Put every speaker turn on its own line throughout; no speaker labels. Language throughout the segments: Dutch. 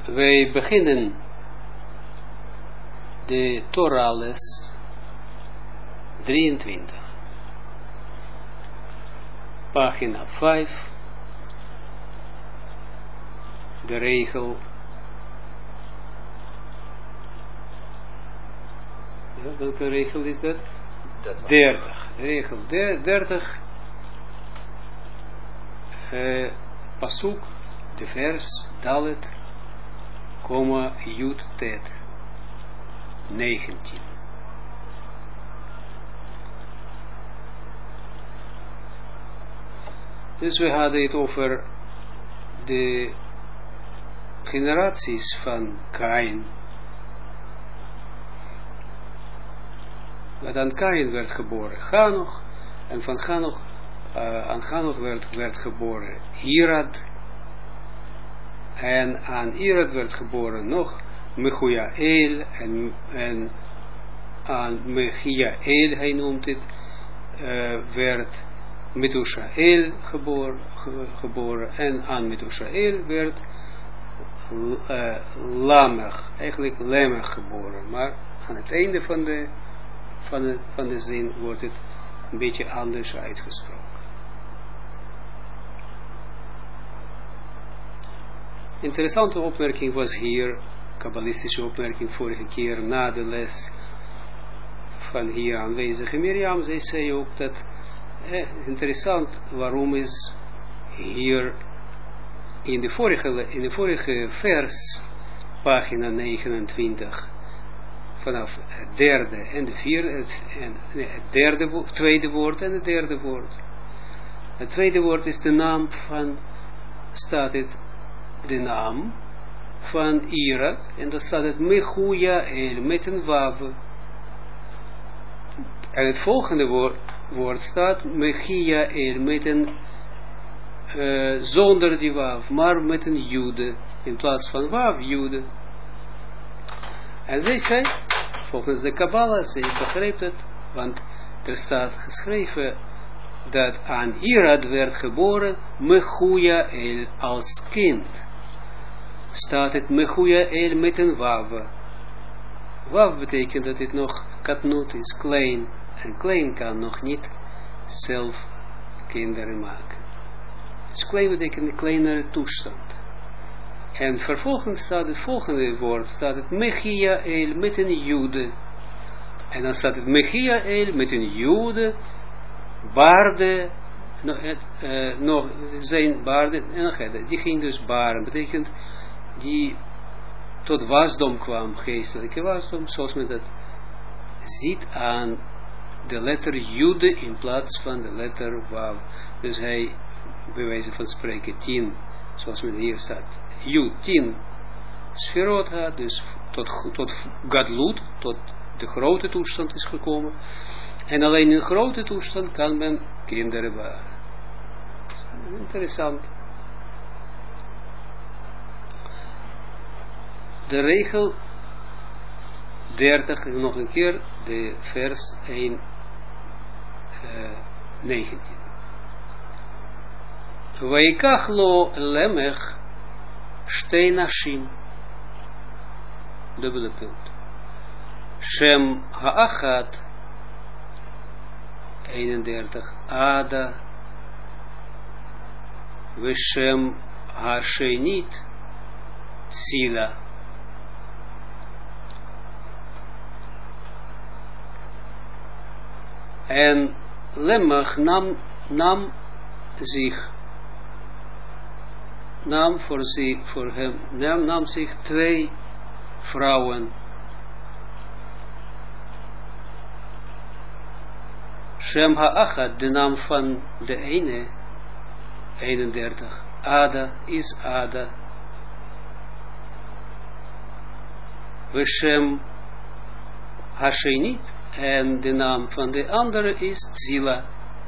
Wij beginnen de Torah les 23. Pagina 5. De regel. Ja, welke regel is dat? 30. Regel 30. Pasuk, de vers, Dalet, Yud Tet 19. Dus we hadden het over de generaties van Kain. Dat aan Kain werd geboren Chanoch, en van Chanoch aan Chanoch werd geboren Irad. En aan Irad werd geboren nog Mechujael, en aan Mechiael, hij noemt het, werd Methushael geboren, en aan Methushael werd Lamech, eigenlijk Lamech geboren, maar aan het einde van de zin wordt het een beetje anders uitgesproken. Interessante opmerking was hier, kabbalistische opmerking vorige keer na de les van hier aanwezige Miriam. Zij zei ook dat het is interessant waarom is hier in de vorige vers, pagina 29, vanaf het derde en de vierde, het tweede woord en het derde woord. Het tweede woord is de naam van, staat het, de naam van Irad, en dan staat het Mechujael met een wav. En het volgende woord staat Mechiael met een zonder die wav, maar met een jude, in plaats van wav, jude. En zij zei, volgens de Kabbalah, zij begreep het, want er staat geschreven dat aan Irad werd geboren Mechujael als kind. Staat het Mechujael met een wav. Wav betekent dat het nog katnut is, klein. En klein kan nog niet zelf kinderen maken. Dus klein betekent een kleinere toestand. En vervolgens staat het volgende woord, staat het Mechiael met een jude. En dan staat het Mechiael met een jude, baarde, nog zijn baarde, en die ging dus baren, betekent die tot wasdom kwam, geestelijke wasdom, zoals men dat ziet aan de letter jude in plaats van de letter wav. Dus hij, bij wijze van spreken, 10, zoals men hier staat, Jud, 10 sferot had, dus tot gadlut, tot de grote toestand is gekomen. En alleen in de grote toestand kan men kinderen baren. Interessant. De regel 30, nog een keer, de vers 1, 19. Vaikach lo lemech shtei nashim. Dubbele punt. Shem ha'achat 31. Ada. Veshem ha'shenit Sila. En Lemach nam zich 2 vrouwen. Shem ha'achad, de naam van de ene, 31. Ada is Ada. Veshem ha'shenit. En de naam van de andere is Zila.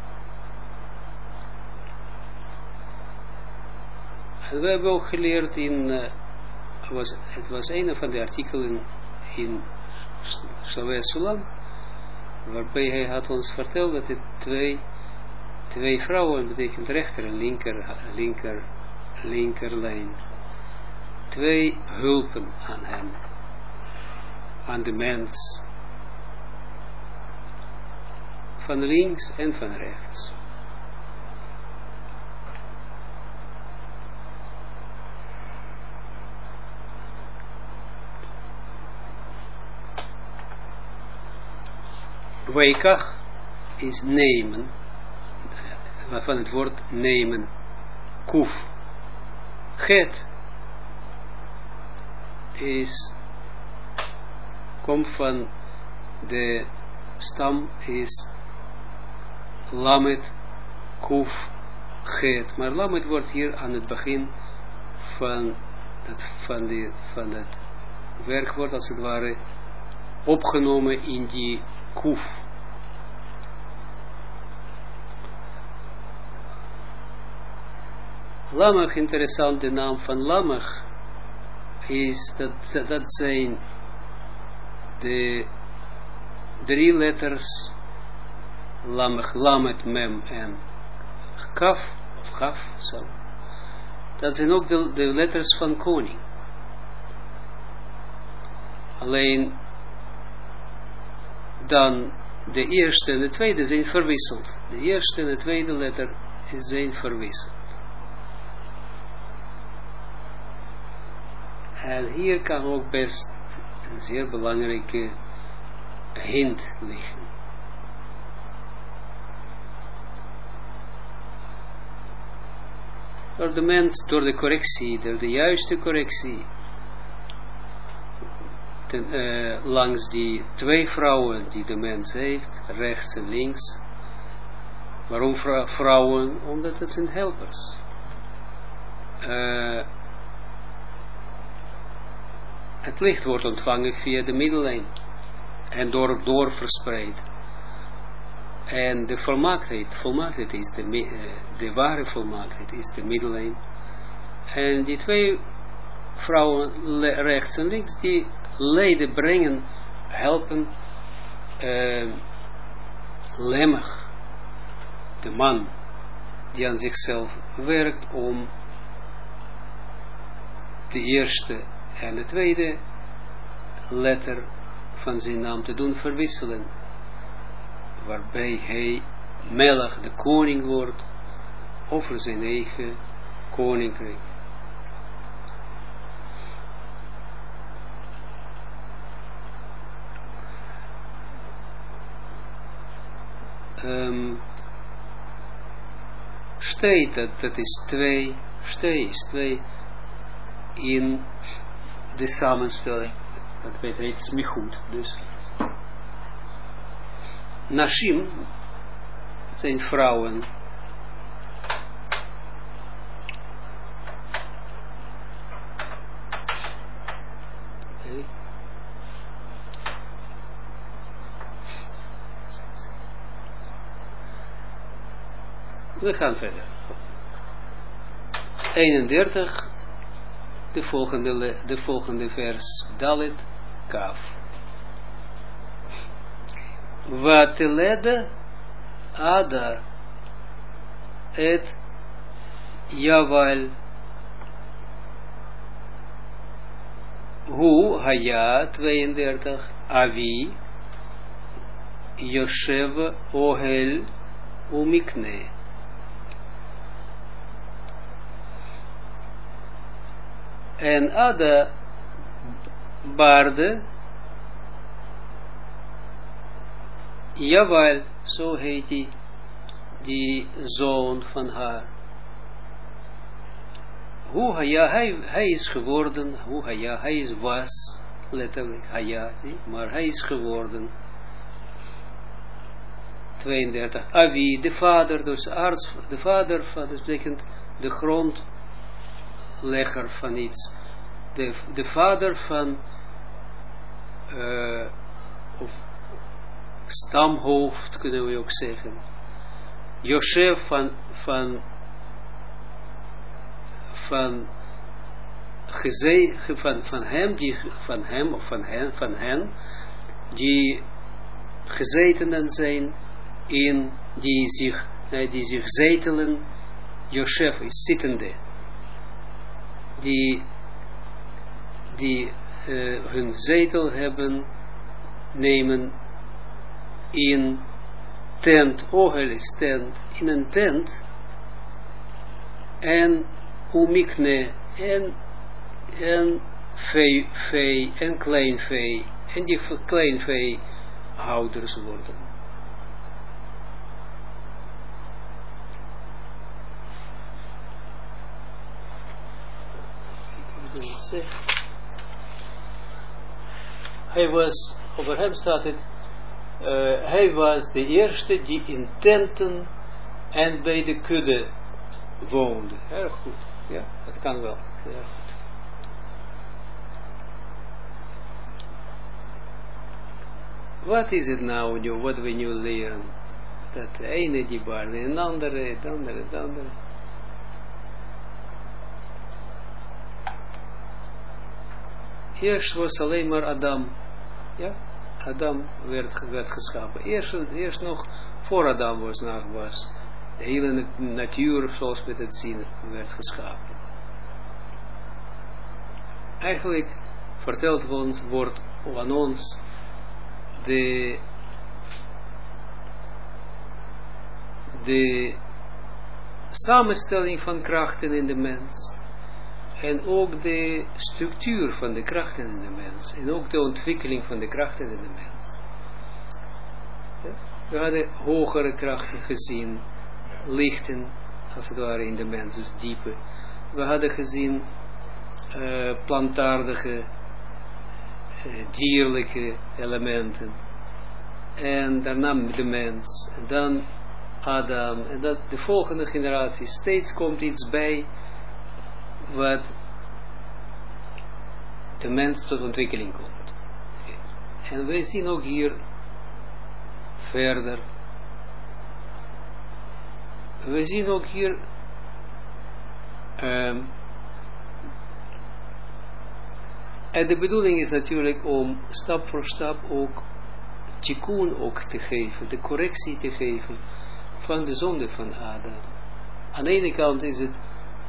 En we hebben ook geleerd het was een van de artikelen in Shavei Sulam, waarbij hij had ons verteld dat het twee vrouwen betekent rechter en linkerlijn. twee hulpen aan hem, aan de mens, van links en van rechts. Weikach is nemen, van het woord nemen, kuf. Het is, komt van de stam is lamet, kuf, het. Maar lamet wordt hier aan het begin van het werkwoord als het ware opgenomen in die kuf. Lamech, interessant, de naam van Lamech is dat zijn de 3 letters Lamech, Lamet, Mem en Kaf, of Kaf, zo. Dat zijn ook de letters van koning. Alleen dan de eerste en de tweede zijn verwisseld. De eerste en de tweede letter zijn verwisseld. En hier kan ook best een zeer belangrijke hint liggen. Door de mens, door de correctie, door de juiste correctie, langs die 2 vrouwen die de mens heeft, rechts en links. Waarom vrouwen? Omdat het zijn helpers. Het licht wordt ontvangen via de middellijn en door verspreid. En de volmaaktheid is de ware volmaaktheid is de middellijn. En die 2 vrouwen rechts en links, die leiden, brengen, helpen Lemech, de man die aan zichzelf werkt om de eerste en de tweede letter van zijn naam te doen verwisselen, waarbij hij Melech, de koning wordt, over zijn eigen koninkrijk. Steed, dat is 2, stee is 2 in de samenstelling, dat heet smichut. Dus Nashim, dat zijn vrouwen. Okay. We gaan verder. 31, de volgende vers, Dalet, Kaf. Vatelede Ada et Yaval Hu Haya 32 Avi Yoshev Ohel Umikne. En Ada baarde Jawel, zo heet hij, die zoon van haar. Hoe hij is geworden, hij was, letterlijk, maar hij is geworden. 32. Avi, de vader, dus arts, de vader, dat betekent de grondlegger van iets. De vader van, of stamhoofd, kunnen we ook zeggen. Josef van hen, die gezetenen zijn in, die zich zetelen, Josef is zittende, die die hun zetel hebben, nemen in tent, ohel is tent, in een tent, en umikne, en vee, en kleinvee, en die kleinveehouders worden. Hij was, over hem staat het, hij was de eerste die in tenten en bij de kudde woonde. Erg goed, ja, dat kan wel, erg goed. Wat is het nou, nu, wat we nu leren? Dat de ene die baarde, en de andere, het andere, het andere. Eerst was alleen maar Adam. Ja, Adam werd geschapen. Eerst nog voor Adam was, de hele natuur, zoals we het zien, werd geschapen. Eigenlijk vertelt wordt aan ons de samenstelling van krachten in de mens. En ook de structuur van de krachten in de mens. En ook de ontwikkeling van de krachten in de mens. Ja? We hadden hogere krachten gezien. Lichten, als het ware, in de mens. Dus diepe. We hadden gezien plantaardige, dierlijke elementen. En daarna de mens. En dan Adam. En dat de volgende generatie. Steeds komt iets bij wat de mens tot ontwikkeling komt. En wij zien ook hier verder. We zien ook hier en de bedoeling is natuurlijk om stap voor stap ook tikkun ook te geven, de correctie te geven van de zonde van Adam. Aan de ene kant is het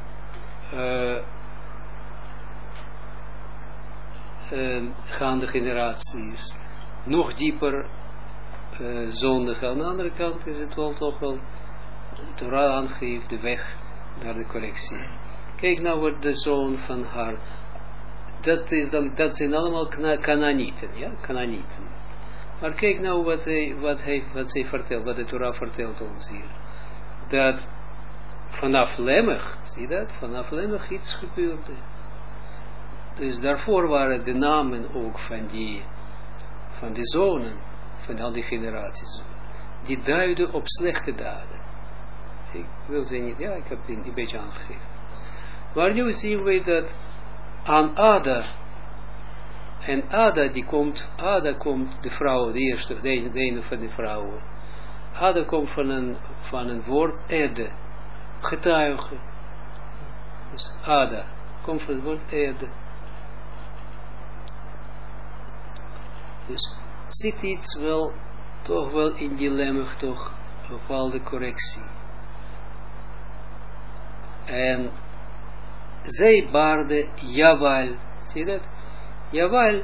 gaande generaties nog dieper zondigen. Aan de andere kant is het wel toch wel de Torah aangeeft de weg naar de correctie. Kijk nou wat de zoon van haar, dat zijn allemaal Kanaanieten, ja, Kanaanieten. Maar kijk nou wat zij vertelt, wat de Torah vertelt ons hier. Dat vanaf Lemech, zie dat? Vanaf Lemech iets gebeurde. Dus daarvoor waren de namen ook van de zonen, van al die generaties, die duiden op slechte daden. Ik wil ze niet, ja, ik heb het een beetje aangegeven. Maar nu zien we dat aan Ada, en Ada komt, de vrouw, de eerste, de ene van de vrouwen. Ada komt van een woord Ede, getuige. Dus Ada komt van het woord Ede. Dus zit iets wel, toch wel in dilemma, toch een bepaalde correctie. En zij baarde Jawal, zie je dat? Jawal,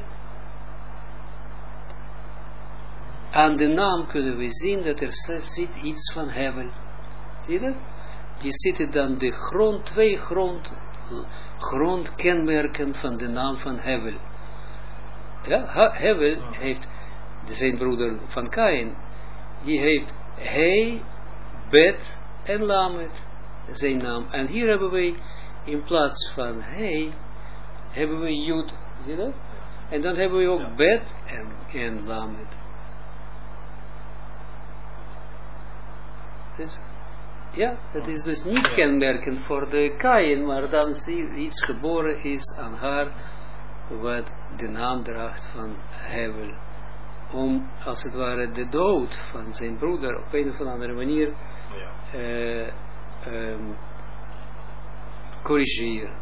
aan de naam kunnen we zien dat er zit iets van Hevel. Zie je dat? Die zitten dan de twee grondkenmerken van de naam van Hevel. Ja, Hevel heeft, zijn broeder van Kain, die heeft He, Bet en Lamed, zijn naam. En hier hebben wij, in plaats van He, hebben we Jud, zie je dat? En dan hebben we ook Bet en Lamed. Dus, ja, dat is dus niet kenmerkend voor de Kain, maar dan zie je iets geboren is aan haar, wat de naam draagt van Hevel. Om, als het ware, de dood van zijn broeder op een of andere manier corrigeren.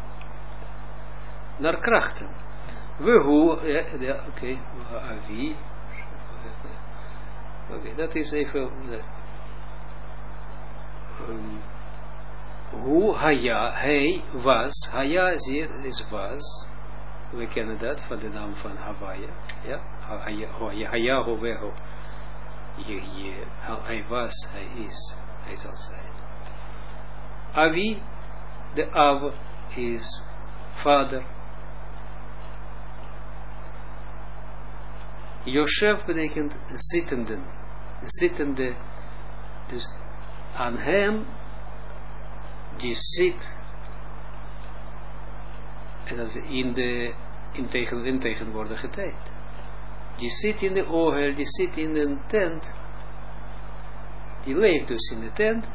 Naar krachten. We hoe, ja, oké, wie? Oké, dat is even, hoe Haya, hij was, Haya is was, we kennen dat van de naam van Hawaii, ja, Hayahoweho, hij was, hij is, hij zal zijn. Avi, de Av, is vader. Yoshev betekent zittende, dus aan hem, die zit, en dat is in tegenwoordige tijd. Die zit in de ohel, die zit in een tent, die leeft dus in de tent,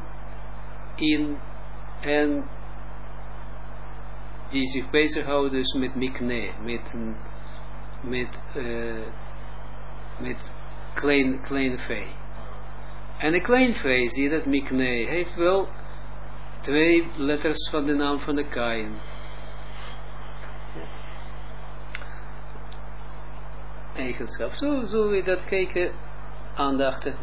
en die zich bezighoudt dus met mikne, met klein vee. En een klein vee, zie je dat, mikne, heeft wel 2 letters van de naam van de Kain. Eigenschap. Zo zullen we dat kijken, aandachtig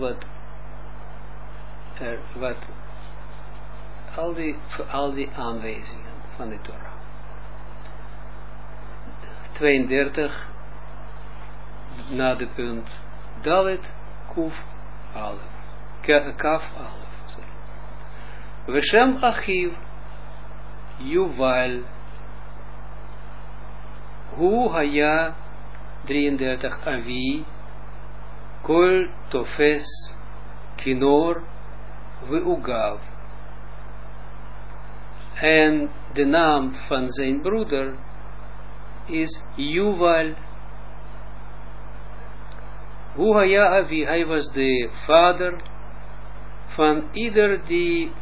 al die aanwijzingen van de Torah. 32 na de punt Dalet Kuf Alef. Kaf Alef. Veshem Achiv Yuval Hu Haya 33 Avi Kol Tofes Kinor Veugav. En de naam van zijn broeder is Yuval. Hu Haya Avi, hij was de vader van ieder die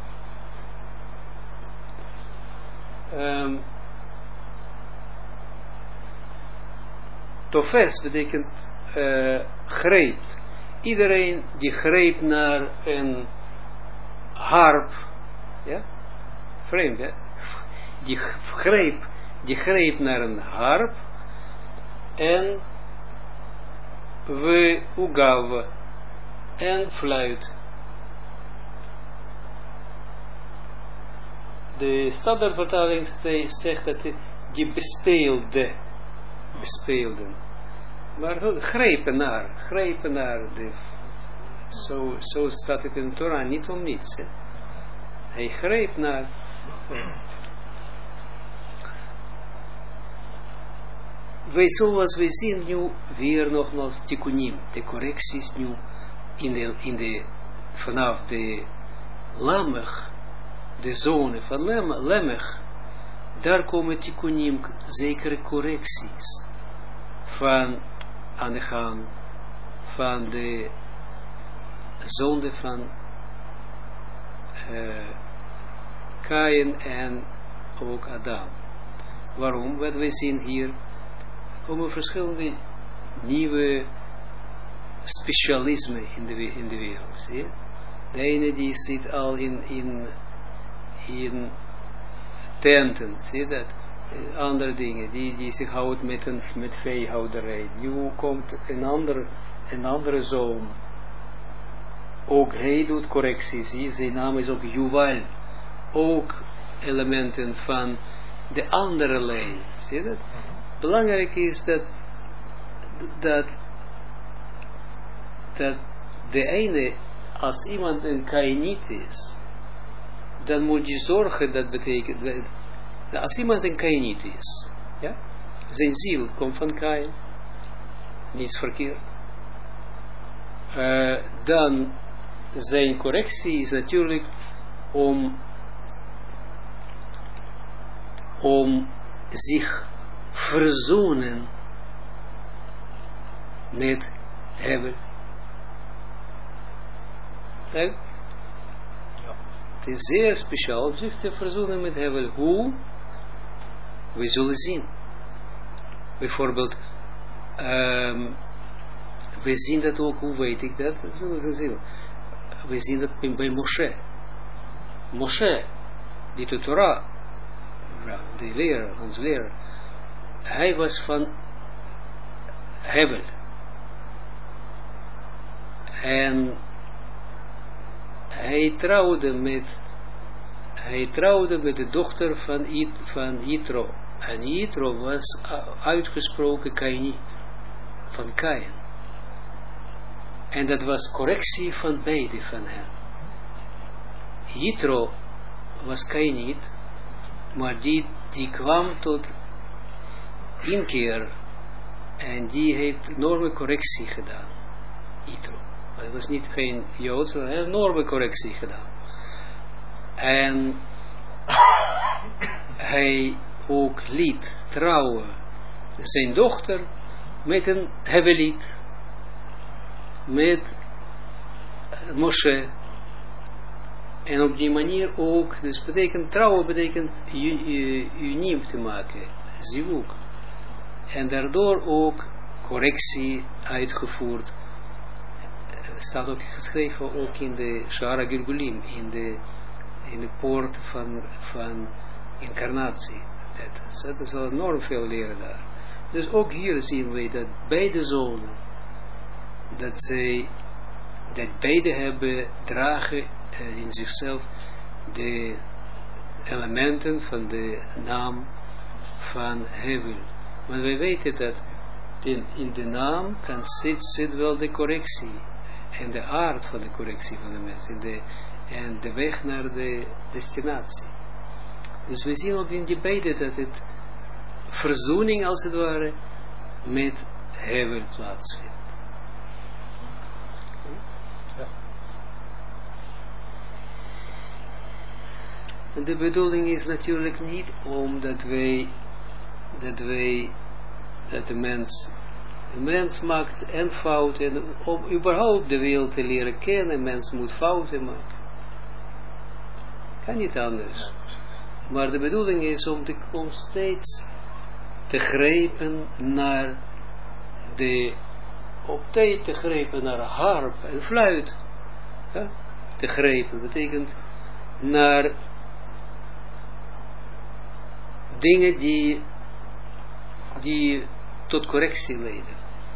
Tofes betekent greep. Iedereen die greep naar een harp, ja, vreemd, hè? Die greep naar een harp en we ugav en fluit. De standaardvertaling zegt dat die bespeelden. Maar grepen naar zo staat het in de Torah, niet om niets. Hè. Hij greep naar. Zoals we zien nu weer nogmaals tikkunim, de correcties nu vanaf de Lamech, de zonen van Lamech, daar komen tikkunim, zekere correcties van aan de gang van de zonde van Kain en ook Adam. Waarom? Wat we zien hier komen verschillende nieuwe specialismen in de wereld. Zie je? De ene die zit al in tenten, zie je dat? Andere dingen, die zich houdt met veehouderij. Nu komt een andere zoon. Ook hij doet correcties. Zijn naam is ook Yuval. Ook elementen van de andere lijn. Zie je dat? Belangrijk is dat de ene, als iemand een Kainiet is, dan moet je zorgen, dat betekent, als iemand een Kainiet is, ja, zijn ziel komt van Kain, niets verkeerd, dan zijn correctie is natuurlijk om zich verzoenen met Hevel. Ja. Het is zeer speciaal om zich te verzoenen met Hevel. Hoe? We zullen zien. Bijvoorbeeld, we zien dat ook, hoe weet ik dat? Dat zullen we zien. We zien dat bij Moshe. Moshe, die de Torah, de leraar, onze leraar, hij was van Hevel. En hij trouwde met de dochter van Yitro. En Yitro was uitgesproken Kainiet, van Kain. En dat was correctie van beide van hen. Yitro was Kainiet, maar die kwam tot inkeer en die heeft enorme correctie gedaan. Yitro. Het was niet geen Joods, maar een enorme correctie gedaan. En hij ook liet trouwen zijn dochter met een Heveliet, met Moshe. En op die manier ook, dus betekent trouwen, betekent uniem te maken, zivuk. En daardoor ook correctie uitgevoerd. Staat ook geschreven ook in de Shara Gilgulim, in de poort van incarnatie. Dat is al enorm veel leren daar. Dus ook hier zien we dat beide zonen, dat beide hebben, dragen in zichzelf de elementen van de naam van Hevel. Maar wij weten dat in de naam zit wel de correctie en de aard van de correctie van de mens en de weg naar de destinatie. Dus we zien ook in die beide dat het verzoening als het ware met Hevel plaatsvindt. En de bedoeling is natuurlijk niet omdat dat de mens maakt en fouten, en om überhaupt de wereld te leren kennen, mens moet fouten maken. Kan niet anders. Maar de bedoeling is om steeds te grijpen naar op tijd te grijpen naar harp en fluit. Ja? Te grijpen betekent naar dingen die tot correctie leiden.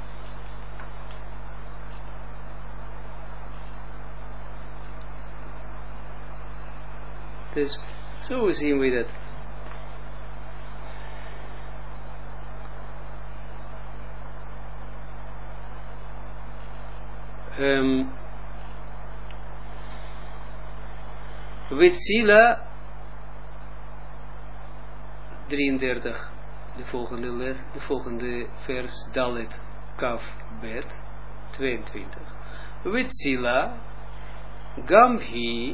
Dus zo zien we dat. Wetzila 33, de volgende vers, Dalet, Kaf, Bet, 22. Wetzila, Gamhi,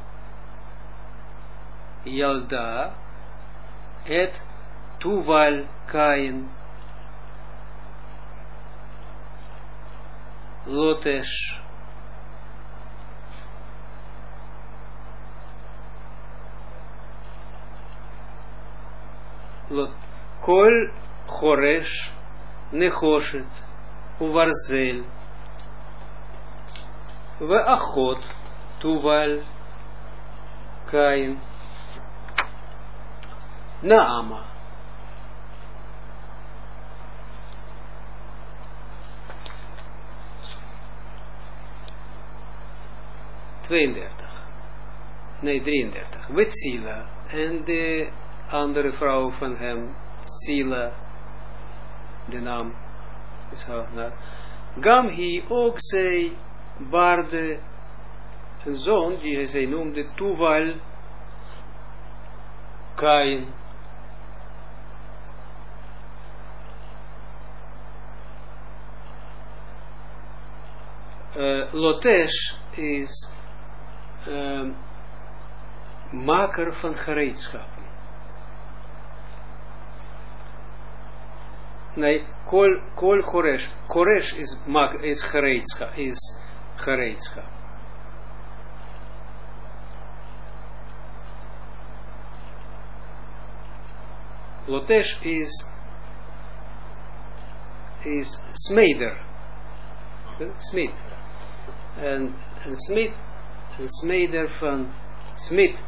Yalda, et Tuval Kain, Lotesh, Kol Choresh Nechoshet Uvarzel Ve'achot Tuval Kain Naama. Nee, 33. Wetzila en de andere vrouw van hem, Sila, de naam is haar naam. Gamhi ook zij baarde een zoon die zij noemde Tuval Kain. Lotesh is maker van gereedschappen. Nee, kol Choresh. Choresh is gereedschap. Lotesh is smeder. Smid. En smid, een smeder van smid.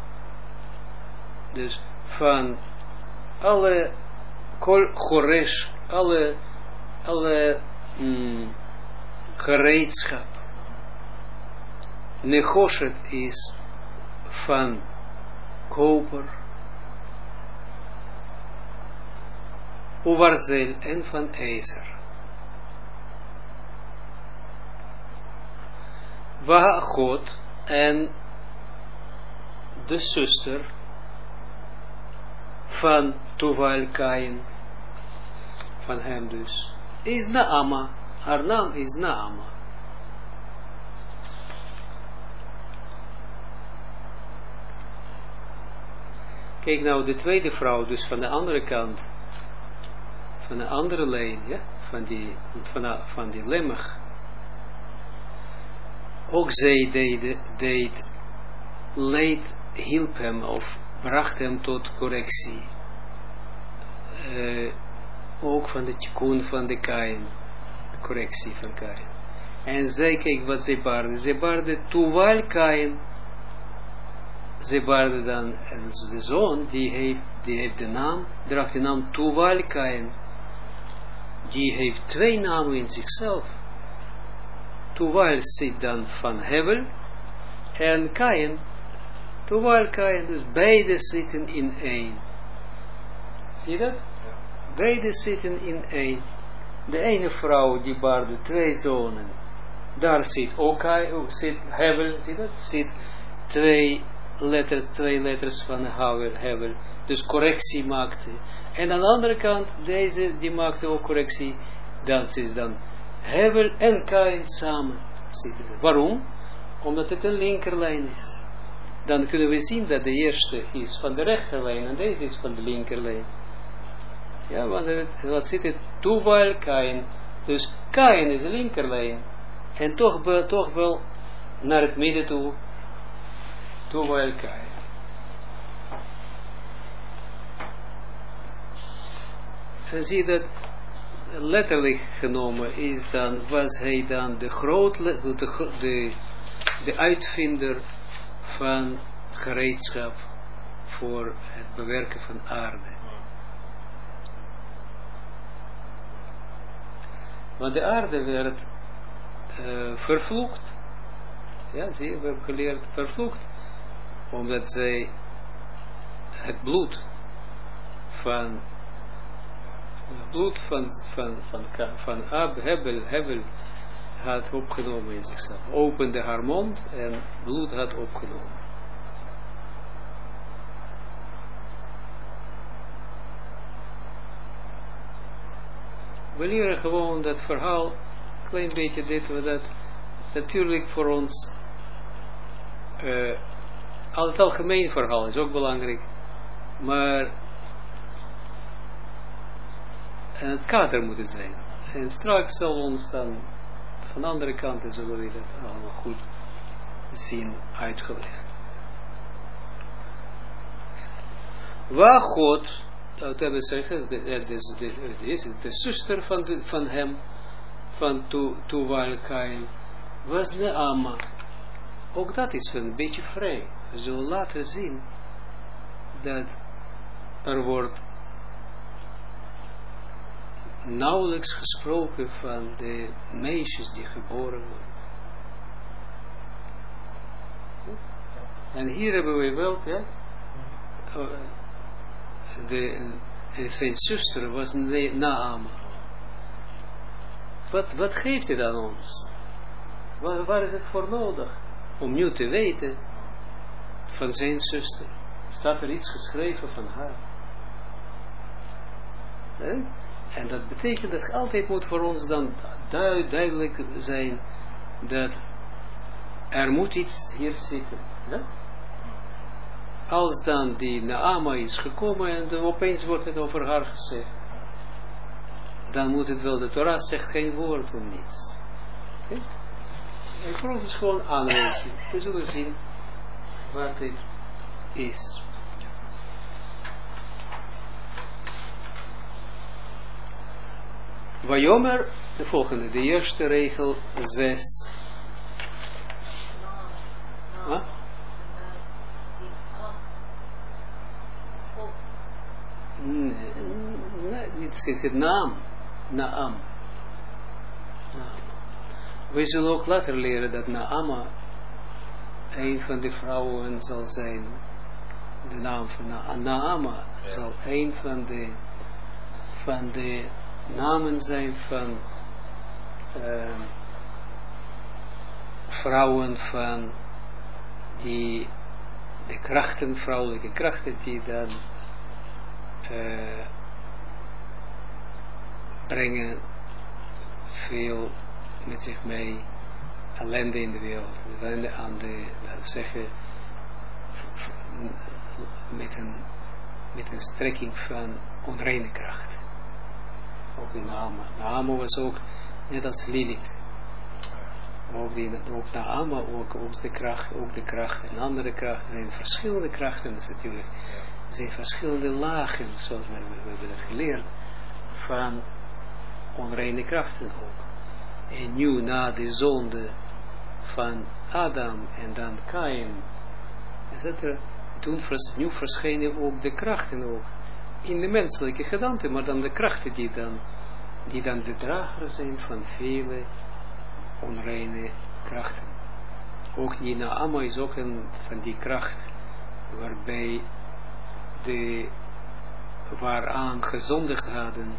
Dus van alle kol Choresh, alle gereedschap. Nechoshet is van koper. uwarzel en van ijzer. Wahachot en de zuster van Tuval Kain, van hem dus, is Naama. Haar naam is Naama. Kijk nou, de tweede vrouw, dus van de andere kant, van de andere lijn, ja, van die Lemach. Ook zij hielp hem of bracht hem tot correctie. Ook van de tikkun van de Kain, de correctie van Kain. En zij, kijk wat zij baarde. Zij baarde Tuval Kain. Zij baarde dan, en de zoon, die heeft de naam, draagt de naam Tuval Kain. Die heeft twee namen in zichzelf. Tuval zit dan van Hevel en Kain, Tuval Kain, dus beide zitten in één. Zie je dat? Ja. Beide zitten in één. De ene vrouw die baarde twee zonen, daar zit ook zit Hevel, zie je dat? Zit twee letters van Hevel, dus correctie maakte. En aan de andere kant, deze, die maakte ook correctie, dat is dan Hevel en Kain samen zitten. Waarom? Omdat het een linkerlijn is. Dan kunnen we zien dat de eerste is van de rechterlijn en deze is van de linkerlijn. Ja, want wat zit het? Tuval Kain. Dus Kain is de linkerlijn. En toch wel naar het midden toe. Tuval Kain. En zie je dat letterlijk genomen is dan, was hij dan de uitvinder van gereedschap voor het bewerken van aarde. Want de aarde werd vervloekt. Ja, zie je, we hebben geleerd vervloekt. Omdat zij het bloed van Hevel had opgenomen in zichzelf. Opende haar mond en bloed had opgenomen. We leren gewoon dat verhaal, een klein beetje dit of dat, natuurlijk voor ons, het algemeen verhaal is ook belangrijk, maar en het kader moet het zijn. En straks zal ons dan van de andere kanten zullen we dat allemaal goed zien uitgelegd. Waar God, dat hebben we zeggen, de zuster van hem, van Tuval Kain, was Naama. Ook dat is een beetje vrij. We zullen laten zien dat er wordt nauwelijks gesproken van de meisjes die geboren worden. En hier hebben we wel, ja, zijn zuster was Naama. Wat geeft het aan ons? Waar is het voor nodig? Om nu te weten van zijn zuster. Staat er iets geschreven van haar? En dat betekent dat altijd moet voor ons dan duidelijk zijn dat er moet iets hier zitten. Ja? Als dan die Naama is gekomen en opeens wordt het over haar gezegd, dan moet het wel, de Torah zegt geen woord om niets. Okay? En voor ons is gewoon aanwijzing. We zullen zien wat dit is. Vayomer, de volgende, de eerste regel 6. Nee, niet is het naam. Naam. We zullen ook later leren dat Naama een van de vrouwen zal zijn. De naam van Naama zal een van de van de namen zijn van vrouwen van die de krachten, vrouwelijke krachten die dan brengen veel met zich mee ellende in de wereld. Ellende aan de, laten we zeggen, met een strekking van onreine kracht. Ook de Naama. Naama was ook net als Lilith. Ook Naama, ook de kracht en andere krachten. Er zijn verschillende krachten natuurlijk. Er zijn verschillende lagen, zoals we hebben dat geleerd, van onreine krachten ook. En nu na de zonde van Adam en dan Kain, etc. Toen nu verschijnen ook de krachten ook in de menselijke gedaante, maar dan de krachten die dan de drager zijn van vele onreine krachten. Ook die Naama is ook een van die kracht waarbij waaraan gezondigd hadden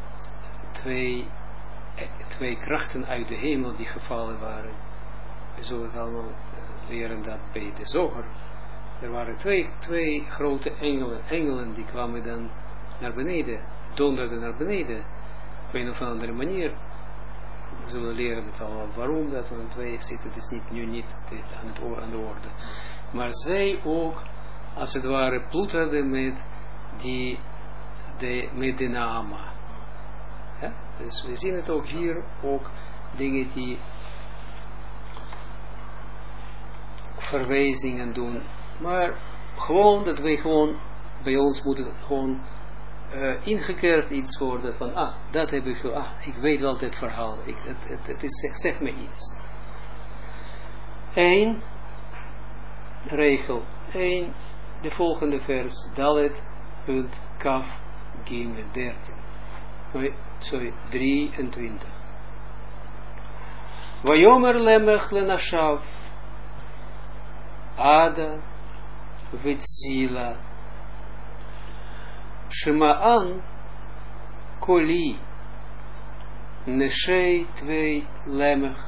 twee krachten uit de hemel die gevallen waren. We zullen het allemaal leren dat bij de Zoger. Er waren twee grote engelen die kwamen dan naar beneden, donderden naar beneden, op een of andere manier. We zullen leren het al waarom dat van twee zitten, het is nu niet aan de orde. Maar zij ook, als het ware, ploeterden met de Naama. Ja? Dus we zien het ook hier, ook dingen die verwijzingen doen. Maar gewoon dat wij gewoon, bij ons moet het gewoon ingekeerd iets worden van, dat heb ik, ik weet wel dit verhaal, het is, zeg me iets. 1 regel, 1, de volgende vers, Dalet, punt, Kaf, Gimel, 23. Vayomer lemech lenashav, Ada, Vitzila, Shema'an, Koli, Neshei, Tvei, Lemech,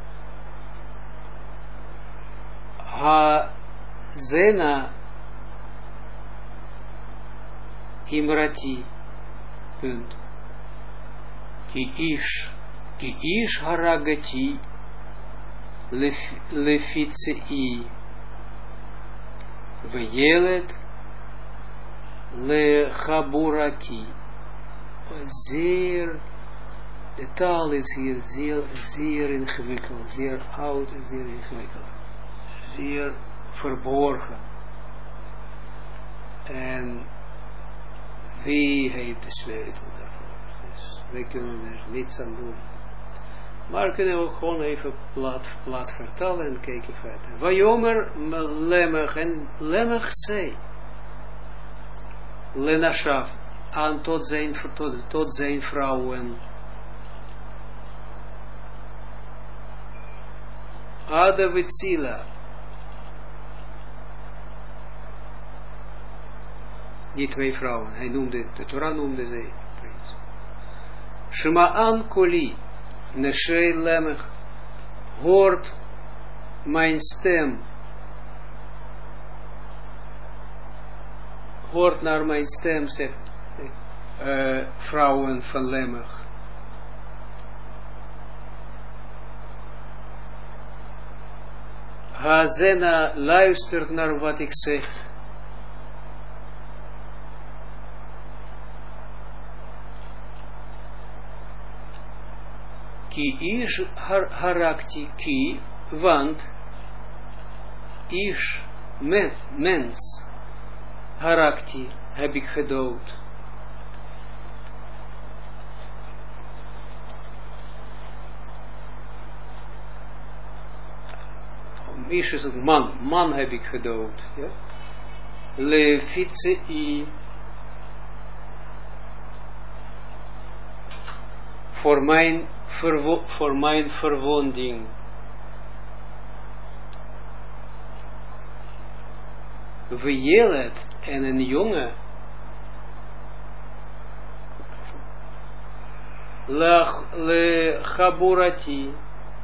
Ha-Zena, Imrati, punt, Ki ish haragati, Lefitsei, Veyelet le Chaburati. Zeer, de taal is hier zeer ingewikkeld, zeer oud en zeer ingewikkeld. Zeer verborgen. En wie heeft de sleutel daarvoor? Dus wij kunnen er niets aan doen. Maar kunnen we ook gewoon even plat vertalen en kijken verder. Vayomer lemech, en lemech zei, lenashav, aan tot zijn vrouwen. Ada Vitzila, die twee vrouwen, de Torah noemde ze. Shema'an Koli, Neshei Lemech, hoort mijn stem, hoort naar mijn stem, zegt vrouwen van Lemech. Hazena, luistert naar wat ik zeg. Ki ish harakti, ki, want ish, mens, harakti, heb ik gedood. Ish is ook man heb ik gedood. Ja? Lefitsei, voor mijn verwonding. Vejelet, en een jongen, le chaburati,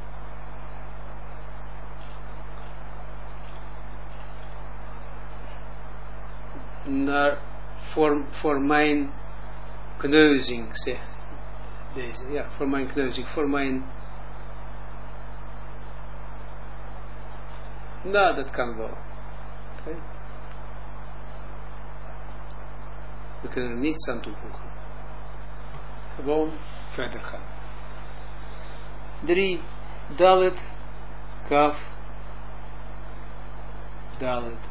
naar voor mijn kneuzing, zegt deze, ja, voor mijn kneuzing, voor mijn, nou, dat kan wel. Okay. We kunnen er niets aan toevoegen. Gewoon verder gaan. 3. Dalet, kaf, dalet.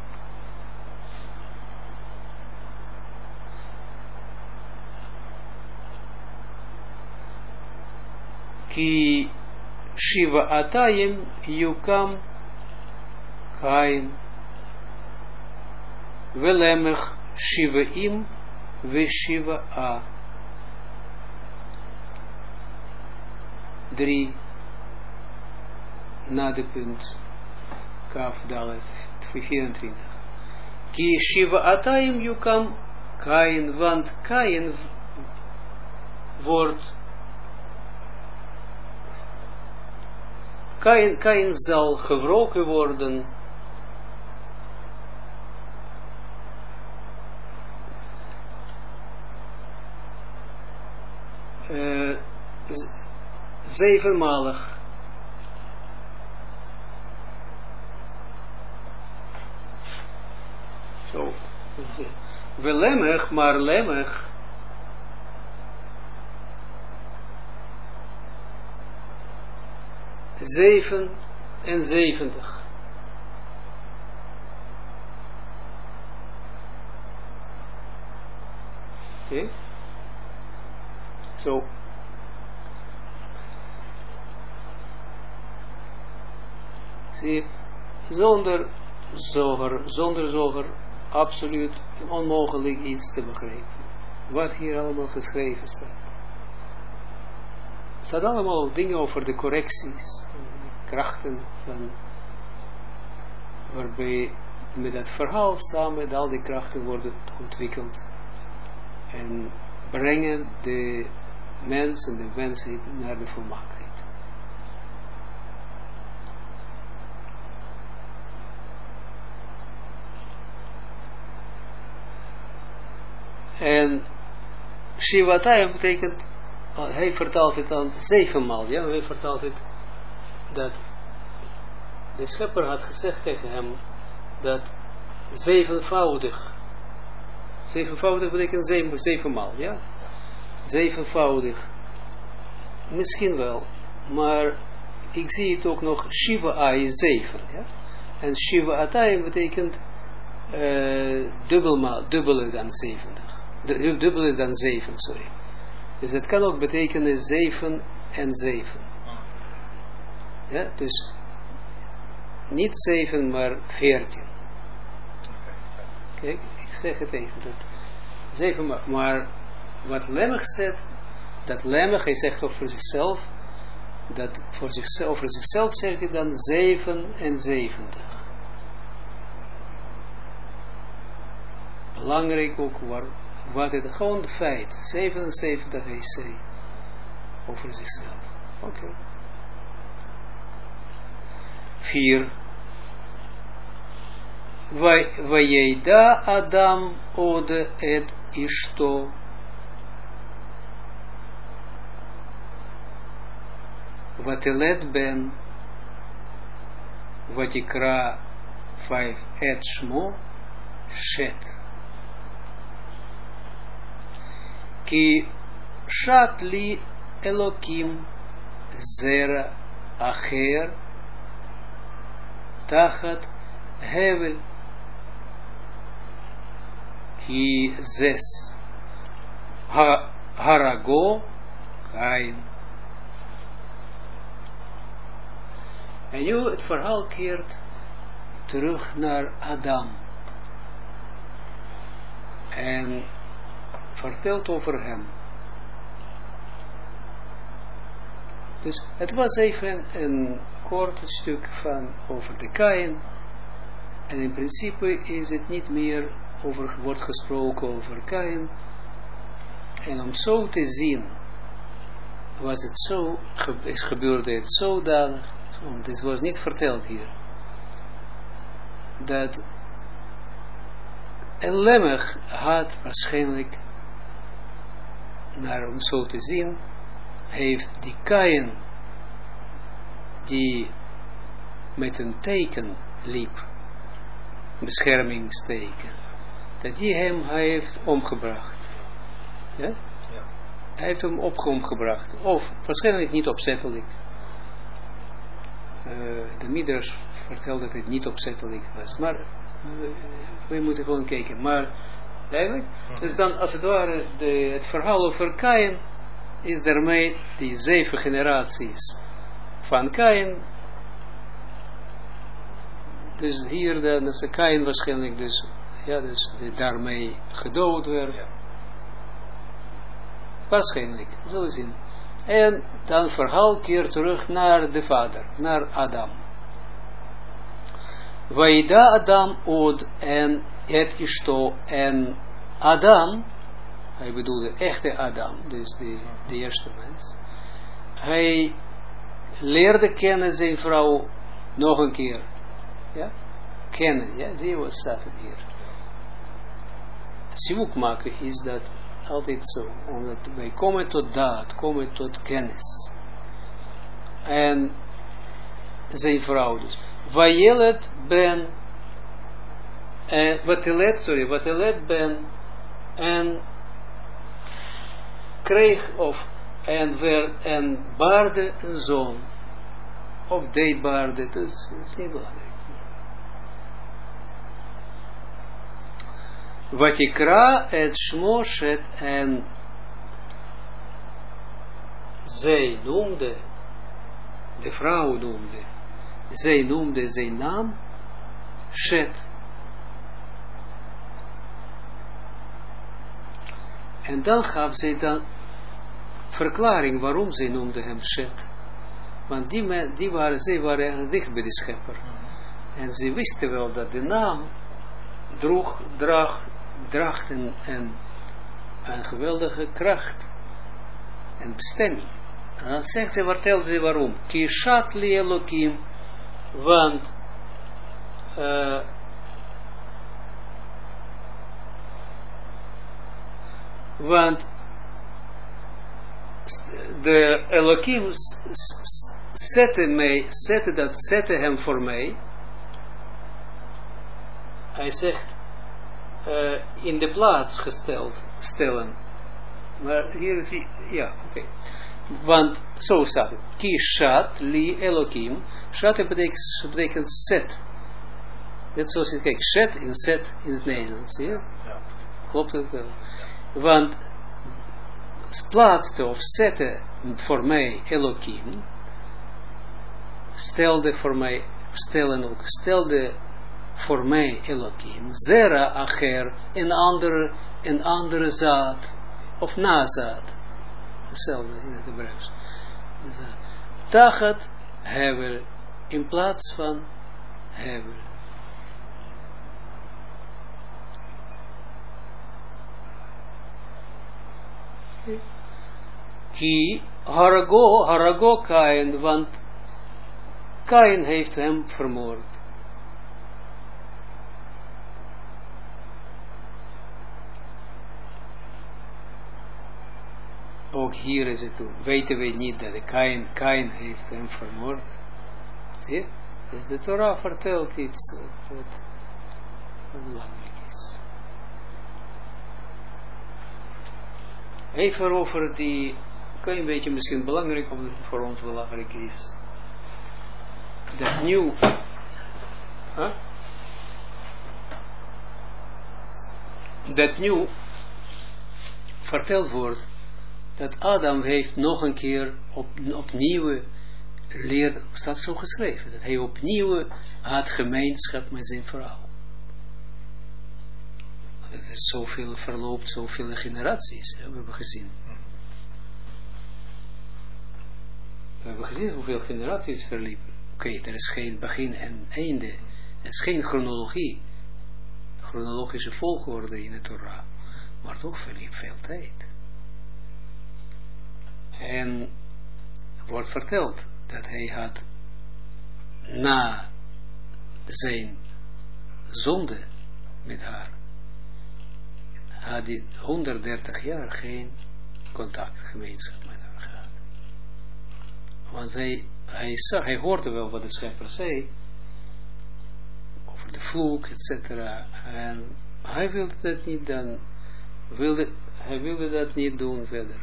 Ki shiva atayim yukam kain velemech shivaim veshiva a. 3 na de punt kaf dalet 24. Ki shiva atayim yukam kain, want kain wordt Kain zal gewroken worden zevenmalig. Zo. Lemech, maar lemech 77. Oké. Zo. Zie, zonder zoger, absoluut onmogelijk iets te begrijpen. Wat hier allemaal geschreven staat. Het staat allemaal dingen over de correcties, de krachten van, waarbij met dat verhaal samen al die krachten worden ontwikkeld en brengen de mens en de mensheid naar de volmaaktheid. En Shivataya betekent, hij vertaalt het dan 7 maal, ja, hij vertaalt het, dat de schepper had gezegd tegen hem, dat zevenvoudig betekent 7 maal, ja, zevenvoudig, misschien wel, maar ik zie het ook nog, Shiva is 7, ja, en Shiva Atayim betekent dubbele dan 70. Dubbele dan 7, sorry. Dus het kan ook betekenen 7 en 7. Ja, dus niet 7, maar 14. Kijk, ik zeg het even. Dat 7, maar wat Lemech zegt, dat Lemech, hij zegt over zichzelf, dat over zichzelf zegt hij dan 77. Belangrijk ook wat het gewoon de feit, 77 is hij over zichzelf. Oké. 4. Vayeda Adam ode et ishto vatelet ben vatikra 5 et shmo shet ki shat li Elokim zera acher tachat hevel ki zes harago kain. En nu het verhaal keert terug naar Adam en vertelt over hem. Dus het was even een kort stuk van over de Kain. En in principe is het niet meer wordt gesproken over Kain. En om zo te zien was het zo, gebeurde het zodanig, want dit was niet verteld hier, dat Lemech had waarschijnlijk, naar om zo te zien, heeft die Kain, die met een teken liep, beschermingsteken, dat die hem heeft omgebracht. Ja? Ja. Hij heeft hem omgebracht. Of waarschijnlijk niet opzettelijk. De Midrash vertelt dat het niet opzettelijk was. Maar we moeten gewoon kijken. Maar duidelijk. Dus dan als het ware het verhaal over Kain is daarmee die 7 generaties van Kain. Dus hier dan is de Kain waarschijnlijk dus, ja, dus daarmee gedood werd. Ja. Waarschijnlijk, we zullen zien. En dan verhaal keert terug naar de vader, naar Adam. Vaida Adam od en het ishto en Adam, hij bedoelde echte Adam, dus de eerste mens. Hij leerde kennen zijn vrouw nog een keer. Ja? Kennen, ja, zie je wat staat het hier. Sivuk maken is dat altijd zo, omdat wij komen tot daad, komen tot kennis. En zijn vrouw dus. Vayelet ben, Vatelet ben, en kreeg en baarde een zoon. Of deed baarde, dus dat is niet belangrijk. Vatikra et Shmoshet en zij noemde, de vrouw noemde, zij noemde zijn naam Shet. En dan gaf zij dan verklaring waarom zij noemde hem Shet. Want zij waren erg dicht bij de schepper. En ze wisten wel dat de naam draagt een geweldige kracht en bestemming. En dan vertelt ze waarom. Kishat li Elokim, want de Elokim zette hem voor mij. Hij zegt in de plaats stellen. Maar hier is hij, ja, oké. Want zo staat het. Ki shat li Elokim. Shat betekent zet. Net zoals je kijkt, shet in zet in het Nederlands. Ja? Ja. Klopt het wel. Ja. Want plaatste of zette voor mij Elokim. Stelde voor mij, stelde voor mij Elokim, zera acher, een andere zaad, of nazaad, hetzelfde in het Hebreeuws. Tachat hevel, in plaats van hevel. Ki harago Kain, want Kain heeft hem vermoord. Ook hier is het toe. Weten we niet dat de Kain heeft hem vermoord. Zie? Dus de Torah vertelt iets wat belangrijk is. Even over die, klein beetje misschien belangrijk, omdat het voor ons belangrijk is. Dat nieuw. Dat nieuw verteld wordt. Dat Adam heeft nog een keer opnieuw leerd, staat zo geschreven, dat hij opnieuw had gemeenschap met zijn vrouw. Het is zoveel verloopt, zoveel generaties, we hebben gezien. We hebben gezien hoeveel generaties verliepen. Oké, er is geen begin en einde. Er is geen chronologische volgorde in de Torah. Maar toch verliep veel tijd. En wordt verteld dat hij had na zijn zonde met haar, had hij 130 jaar geen contact, gemeenschap met haar gehad. Want hij hoorde wel wat de schepper zei, over de vloek, etc. En hij wilde dat niet dan, hij wilde dat niet doen verder.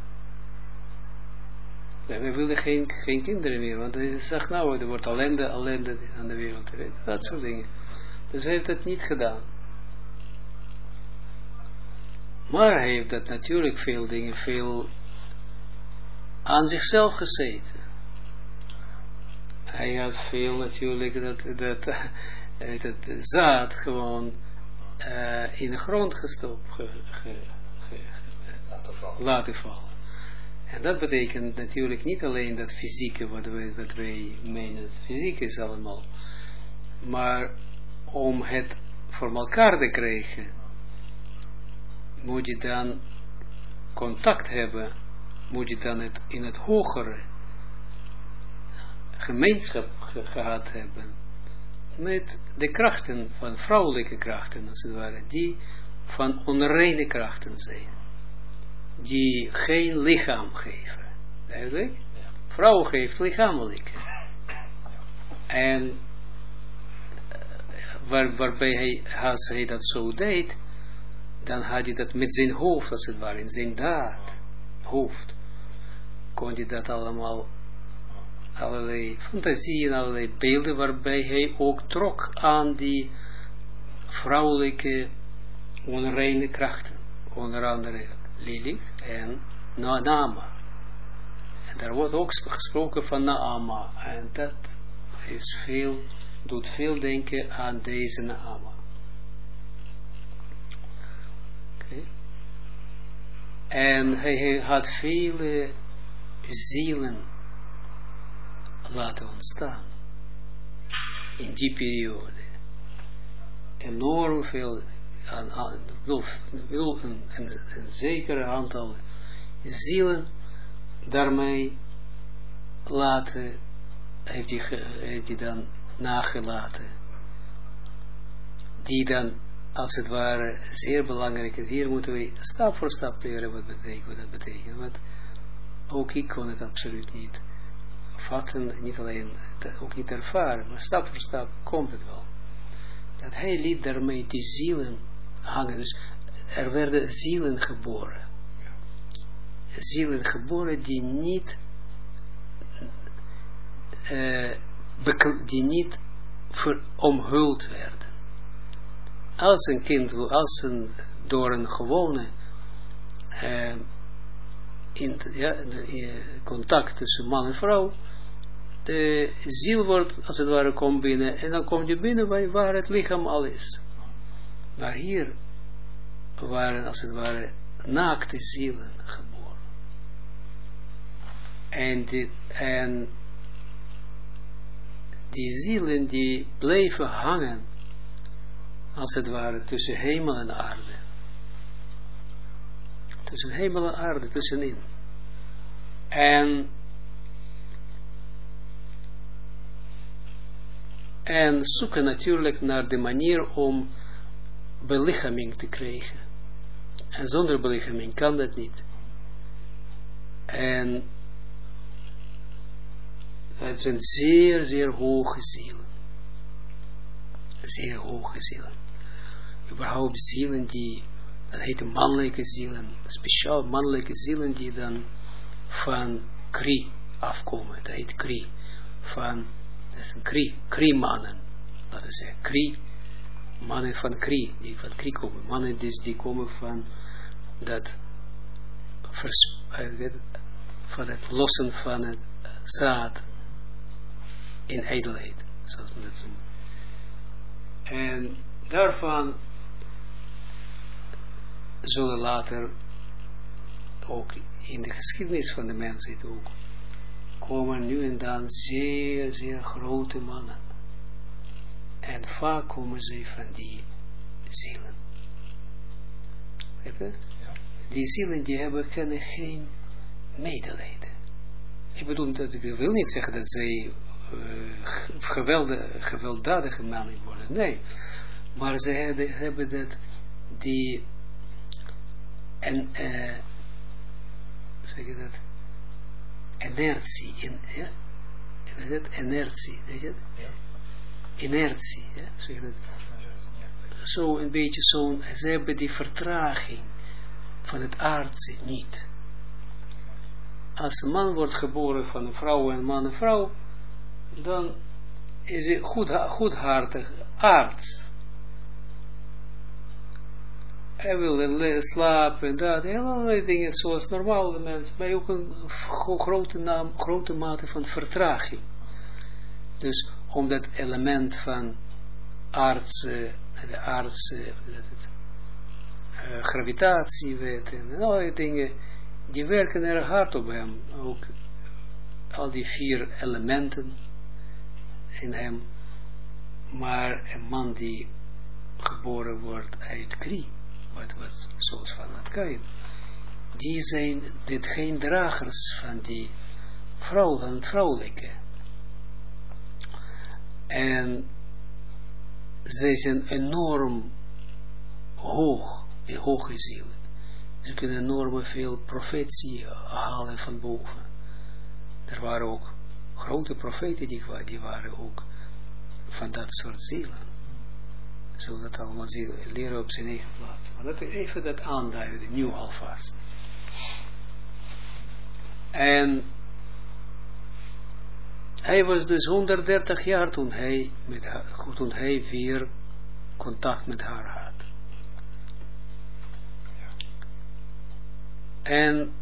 Hij wilde geen kinderen meer, want hij zag nou, er wordt ellende aan de wereld, dat soort dingen. Dus hij heeft dat niet gedaan. Maar hij heeft dat natuurlijk veel aan zichzelf gezeten. Hij had veel natuurlijk dat zaad gewoon in de grond gestopt, laten vallen. En dat betekent natuurlijk niet alleen dat fysieke, wat wij menen, fysiek is allemaal, maar om het voor elkaar te krijgen, moet je dan contact hebben, moet je dan in het hogere gemeenschap gehad hebben, met de krachten van vrouwelijke krachten, als het ware, die van onreine krachten zijn. Die geen lichaam geven. Duidelijk? Ja. Vrouw geeft lichamelijk. En waarbij als hij dat zo deed, dan had hij dat met zijn hoofd, als het ware, in zijn daad, hoofd, kon hij dat allemaal, allerlei fantasieën, allerlei beelden, waarbij hij ook trok aan die vrouwelijke onreine krachten. Onder andere Lilith en Naama. En daar wordt ook gesproken van Naama. En dat is doet veel denken aan deze Naama. Okay. En hij had vele zielen laten ontstaan. In die periode. Enorm veel. Een zeker aantal zielen daarmee laten, heeft hij dan nagelaten, die dan als het ware zeer belangrijk is. Hier moeten we stap voor stap leren wat dat betekent, want ook ik kon het absoluut niet vatten, niet alleen, ook niet ervaren, maar stap voor stap komt het wel. Dat hij liet daarmee die zielen hangen. Dus er werden zielen geboren. Zielen geboren die niet omhuld werden. Als een kind, door een gewone contact tussen man en vrouw, de ziel wordt, als het ware, komt binnen, en dan komt je binnen waar het lichaam al is. Maar hier waren, als het ware, naakte zielen geboren. En die zielen die bleven hangen, als het ware, tussen hemel en aarde. Tussen hemel en aarde, tussenin. En zoeken natuurlijk naar de manier om belichaming te krijgen. En zonder belichaming kan dat niet. En het zijn zeer, zeer hoge zielen. Zeer hoge zielen. Überhaupt zielen die, dat heet mannelijke zielen, speciaal mannelijke zielen die dan van Kri afkomen. Dat heet Kri. Dat is een Kri-mannen. Laten we zeggen, Kri. Mannen van Kri, die van Kri komen. Mannen die komen van dat van het lossen van het zaad in ijdelheid. Zoals we dat doen. En daarvan zullen later ook in de geschiedenis van de mensheid ook komen nu en dan zeer, zeer grote mannen. En vaak komen ze van die zielen. Ja. Die zielen die kennen geen medelijden. Ik bedoel, dat ik wil niet zeggen dat zij gewelddadige mannen worden. Nee. Maar ze hebben dat, die, en, zeg je dat, inertie, inertie, weet je het? Ja. Inertie, ja, zeg je dat? Zo een beetje zo'n, ze hebben die vertraging van het aardse niet. Als een man wordt geboren van een vrouw en man en vrouw, dan is hij goedhartig aards. Hij wil slapen en dat, allerlei dingen zoals normale mensen, maar ook een grote mate van vertraging. Dus om dat element van aardse, de aardse gravitatiewet en allerlei dingen, die werken erg hard op hem. Ook al die 4 elementen in hem. Maar een man die geboren wordt uit Kri, wat zoals van het Kain, die zijn geen dragers van die vrouw, van het vrouwelijke. En zij zijn enorm hoge zielen. Ze kunnen enorm veel profetie halen van boven. Er waren ook grote profeten die waren ook van dat soort zielen. Zullen dat allemaal leren op zijn eigen plaats. Maar dat even dat aanduiden, nu alvast. En hij was dus 130 jaar toen hij weer contact met haar had. En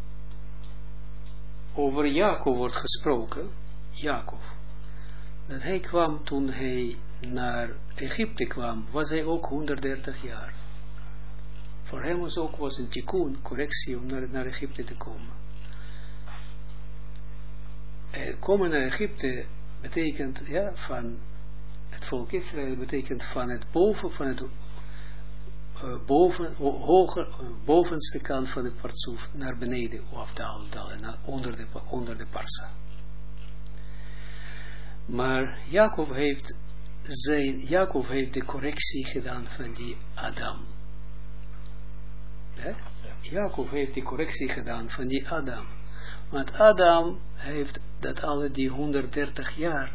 over Jacob wordt gesproken, Jacob, dat hij kwam toen hij naar Egypte kwam, was hij ook 130 jaar. Voor hem was een tikkun, correctie, om naar Egypte te komen. Komen naar Egypte betekent, ja, van het volk Israël, betekent van het bovenste kant van de partsoef naar beneden afdalen, naar onder de parsa. Maar Jacob heeft de correctie gedaan van die Adam. Ja? Jacob heeft die correctie gedaan van die Adam. Want Adam heeft dat alle die 130 jaar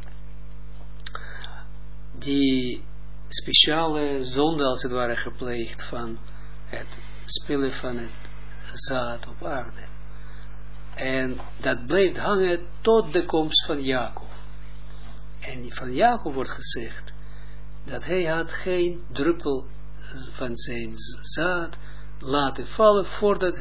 die speciale zonde als het ware gepleegd van het spillen van het zaad op aarde. En dat bleef hangen tot de komst van Jacob. En van Jacob wordt gezegd dat hij had geen druppel van zijn zaad laten vallen voordat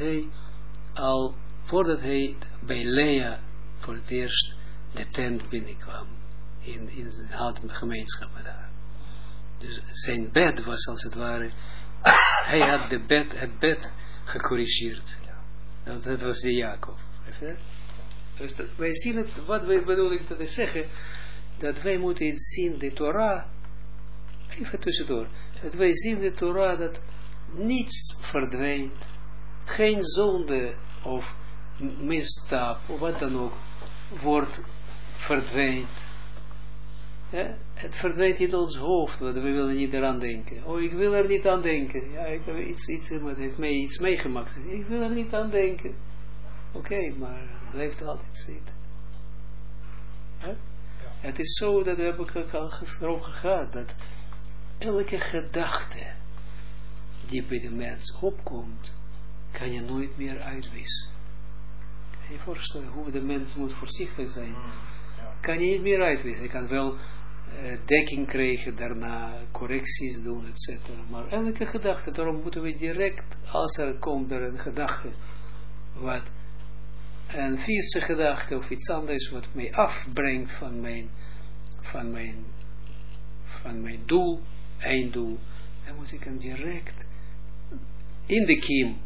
hij bij Lea voor het eerst de tent binnenkwam. In zijn gemeenschap met haar. Dus zijn bed was als het ware, hij had het bed gecorrigeerd. Dat was de Jacob. Dus wij zien het, wat bedoel ik te zeggen, dat wij moeten zien de Torah, even tussendoor, dat wij zien de Torah dat niets verdwijnt, geen zonde of misstap of wat dan ook wordt verdwijnt. Ja, het verdwijnt in ons hoofd, want we willen niet eraan denken. Oh, ik wil er niet aan denken. Ja, ik heb iemand heeft mij iets meegemaakt. Ik wil er niet aan denken. Oké, maar het blijft altijd zitten. Ja? Ja. Het is zo, dat we hebben al erover gehad, dat elke gedachte die bij de mens opkomt, kan je nooit meer uitwissen. Kan je voorstellen hoe de mens moet voorzichtig zijn? Kan je niet meer uitwissen. Je kan wel dekking krijgen, daarna correcties doen, etc. Maar elke gedachte, daarom moeten we direct, als er komt er een gedachte, wat een vieze gedachte of iets anders, wat mij afbrengt van mijn doel, einddoel, dan moet ik hem direct in de kiem,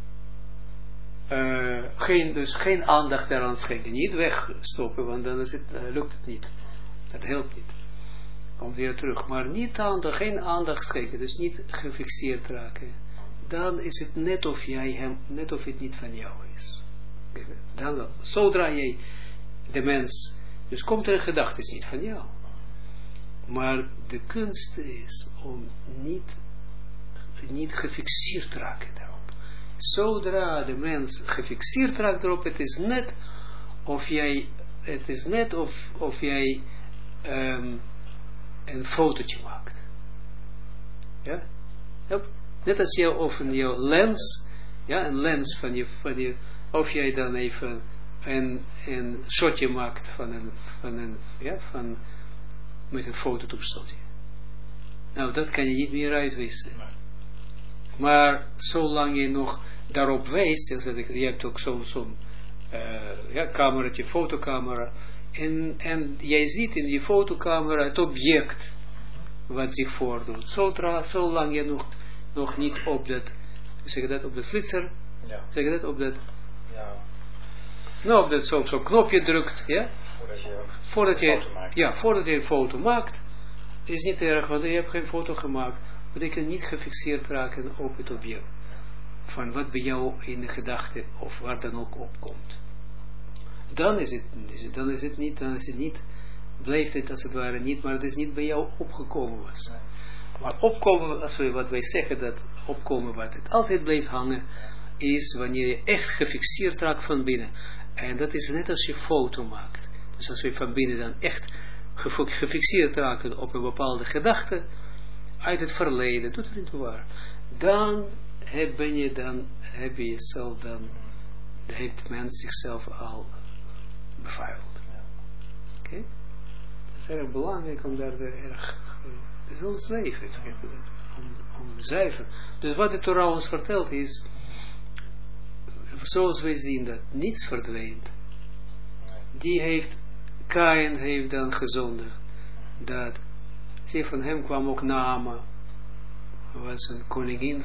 geen aandacht eraan schenken, niet wegstoppen, want dan lukt het niet. Dat helpt niet. Komt weer terug. Maar geen aandacht schenken, dus niet gefixeerd raken. Dan is het net of het niet van jou is. Dan wel. Zodra jij de mens, dus komt er een gedachte, is niet van jou. Maar de kunst is om niet gefixeerd te raken daarop. Zodra de mens gefixeerd raakt erop, het is net of jij een fotootje maakt. Ja? Net als je of in je lens, ja, een lens van je, of jij dan even een shotje maakt met een fototoesteltje. Nou, dat kan je niet meer uitwissen. Maar zolang je nog daarop wijst, je hebt ook zo'n cameraatje, fotocamera, en jij ziet in die fotocamera het object wat zich voordoet. Zolang je nog niet op dat, zeg je dat, op de slitser, zeg je dat, op dat, nou, op dat zo'n knopje drukt, ja, voordat je een foto maakt, is niet erg, want je hebt geen foto gemaakt, betekent niet gefixeerd raken op het object, van wat bij jou in de gedachte, of waar dan ook opkomt. Dan is het niet, blijft het als het ware niet, maar het is niet bij jou opgekomen was. Maar opkomen, wat wij zeggen, dat opkomen wat het altijd blijft hangen, is wanneer je echt gefixeerd raakt van binnen. En dat is net als je foto maakt. Dus als we van binnen dan echt gefixeerd raken op een bepaalde gedachte, uit het verleden, doet er niet toe waar, dan heeft de mens zichzelf al bevuild. Oké? Dat is erg belangrijk om daar het is ons leven, om zuiver. Dus wat de Torah ons vertelt is, zoals wij zien dat niets verdwijnt. Kain heeft dan gezondigd, dat van hem kwam ook Naama, was een koningin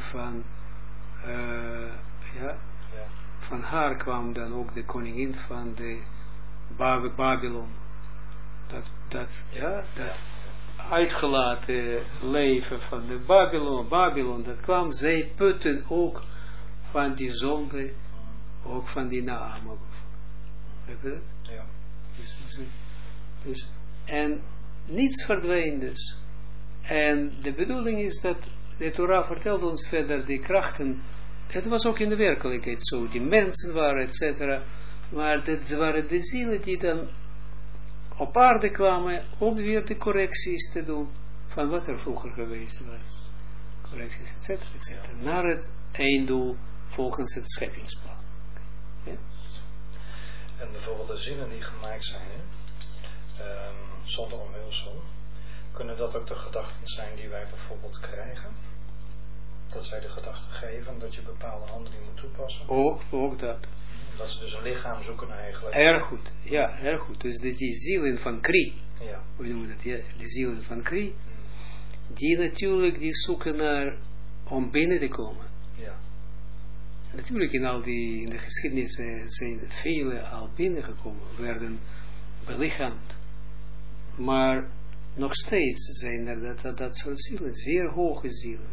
van haar kwam dan ook de koningin van de Babylon. Dat uitgelaten leven van de Babylon, dat kwam, zij putten ook van die zonde, ook van die Naama. Heb je dat? Ja. Dus, en niets verdwijnt dus. En de bedoeling is dat de Torah vertelt ons verder die krachten, het was ook in de werkelijkheid zo, die mensen waren, etc. Maar dat waren de zielen die dan op aarde kwamen om weer de correcties te doen van wat er vroeger geweest was. Correcties, etc. Naar het einddoel volgens het scheppingsplan. Ja?
En bijvoorbeeld de zinnen die gemaakt zijn, zonder omhulsel, kunnen dat ook de gedachten zijn die wij bijvoorbeeld krijgen? Dat zij de gedachten geven dat je bepaalde handelingen moet toepassen?
Ook dat.
Dat ze dus een lichaam zoeken eigenlijk.
Erg goed, ja, erg goed. Dus die zielen van Kri, hoe noemen we dat, ja? De zielen van Kri, die natuurlijk die zoeken naar om binnen te komen. Ja. Natuurlijk in de geschiedenis zijn vele al binnengekomen, werden belichaamd. Maar nog steeds zijn er dat soort zielen, zeer hoge zielen.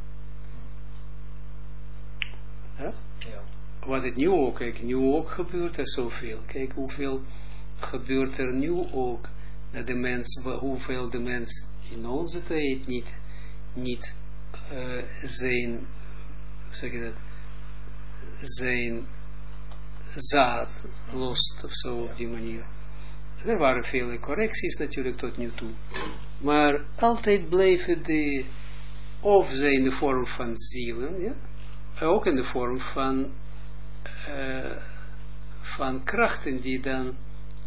Ja? Ja. Wat het nu ook gebeurt er zoveel. Kijk hoeveel gebeurt er nu ook, dat de mens, hoeveel de mens in onze tijd niet zijn, zeg je dat, zijn zaad lost of zo op die manier. Er waren vele correcties natuurlijk tot nu toe. Maar altijd bleven of zij in de vorm van zielen, ja? Ook in de vorm van krachten die dan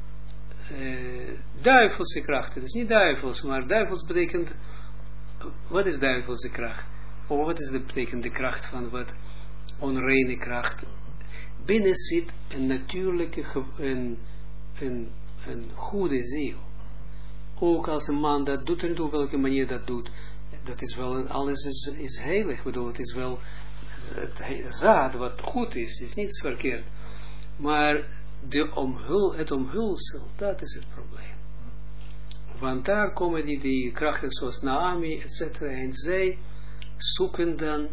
duivelse krachten, dus niet duivels, maar duivels betekent, wat is duivelse kracht? Of wat is betekent de kracht van wat onreine kracht? Binnen zit een natuurlijke, een goede ziel. Ook als een man dat doet, en op welke manier dat doet, dat is wel, alles is heilig, ik bedoel, het is wel het zaad wat goed is niets verkeerd. Maar het omhulsel, dat is het probleem. Want daar komen die krachten zoals Naomi, etc. En zij zoeken dan,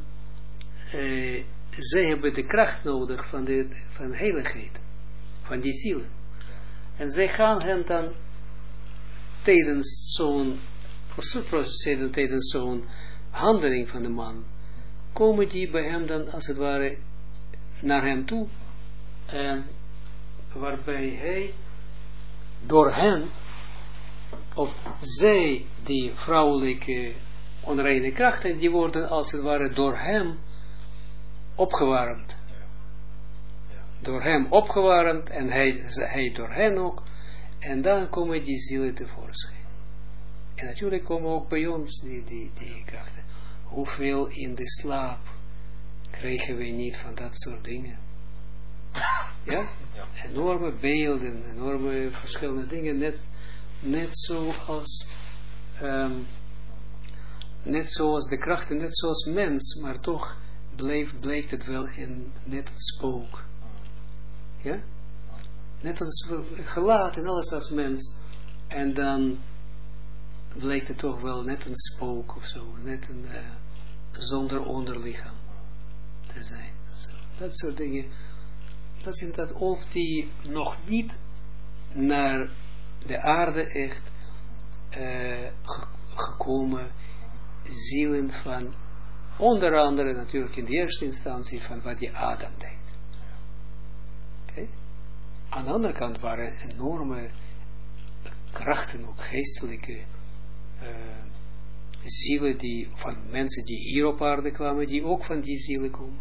zij hebben de kracht nodig van heiligheid, van die zielen. En zij gaan hem dan tijdens zo'n tijdens zo'n handeling van de man, komen die bij hem dan als het ware naar hem toe, en waarbij hij door hen, of zij, die vrouwelijke onreine krachten, die worden als het ware door hem opgewarmd. Door hem opgewarmd en hij door hen ook, en dan komen die zielen tevoorschijn. En natuurlijk komen ook bij ons die krachten. Hoeveel in de slaap krijgen wij niet van dat soort dingen? Ja? Enorme beelden, enorme verschillende dingen, net zoals de krachten, net zoals mens, maar toch blijkt het wel net een spook. Ja? Net als gelaat en alles als mens. En dan blijkt het toch wel net een spook of zo, net een zonder onderlichaam te zijn. Dat soort dingen. Dat is dat of die nog niet naar de aarde echt gekomen zielen van, onder andere natuurlijk in de eerste instantie van wat die Adam deed. Okay? Aan de andere kant waren enorme krachten, ook geestelijke zielen die, van mensen die hier op aarde kwamen, die ook van die zielen komen.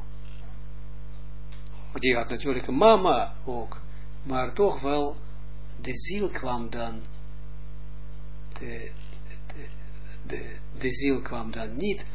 Die had natuurlijk een mama ook, maar toch wel, de ziel kwam dan, de ziel kwam dan niet,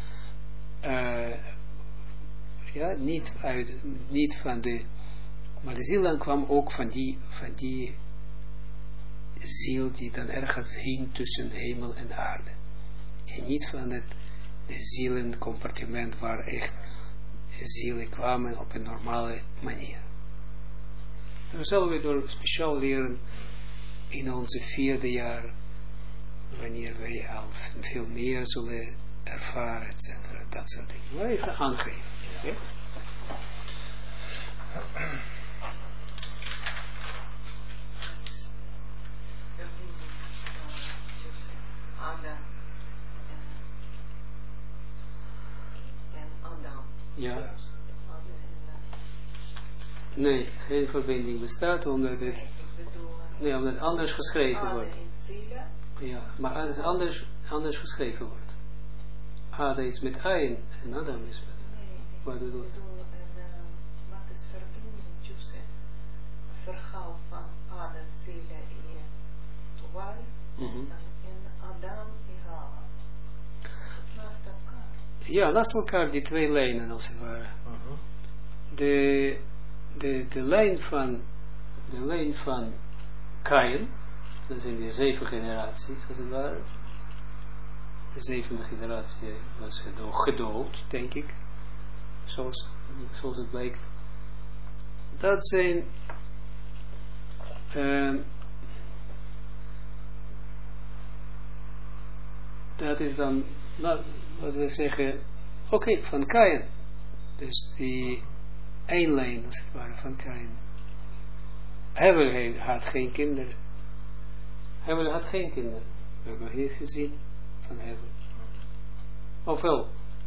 niet van de, maar de ziel dan kwam ook van die ziel die dan ergens hing tussen hemel en aarde. En niet van de zielencompartiment waar echt zielen kwamen op een normale manier. Dat zullen we door speciaal leren in onze 4e jaar, wanneer wij al veel meer zullen ervaren, etc. Dat soort dingen. Maar even aangeven. Okay? Ja. Nee, geen verbinding bestaat omdat het anders geschreven wordt. Ja, maar als het anders geschreven wordt. Ada is met Ayn en Adam is met. Wat bedoel je?
Wat is verbinding tussen verhaal van Adam, Ziele en Tuval en Adam en Hawa? Naast elkaar.
Ja, naast elkaar die twee lijnen als het ware. De lijn van Kain, dat zijn de 7 generaties als het ware. De 7e generatie was gedood, denk ik. Zoals het blijkt. Dat zijn dat is dan, wat we zeggen, oké, van Kain. Dus die één lijn, als het ware, van Kain. Hevel had geen kinderen. Hevel had geen kinderen. We hebben hier gezien van Hevel. Ofwel,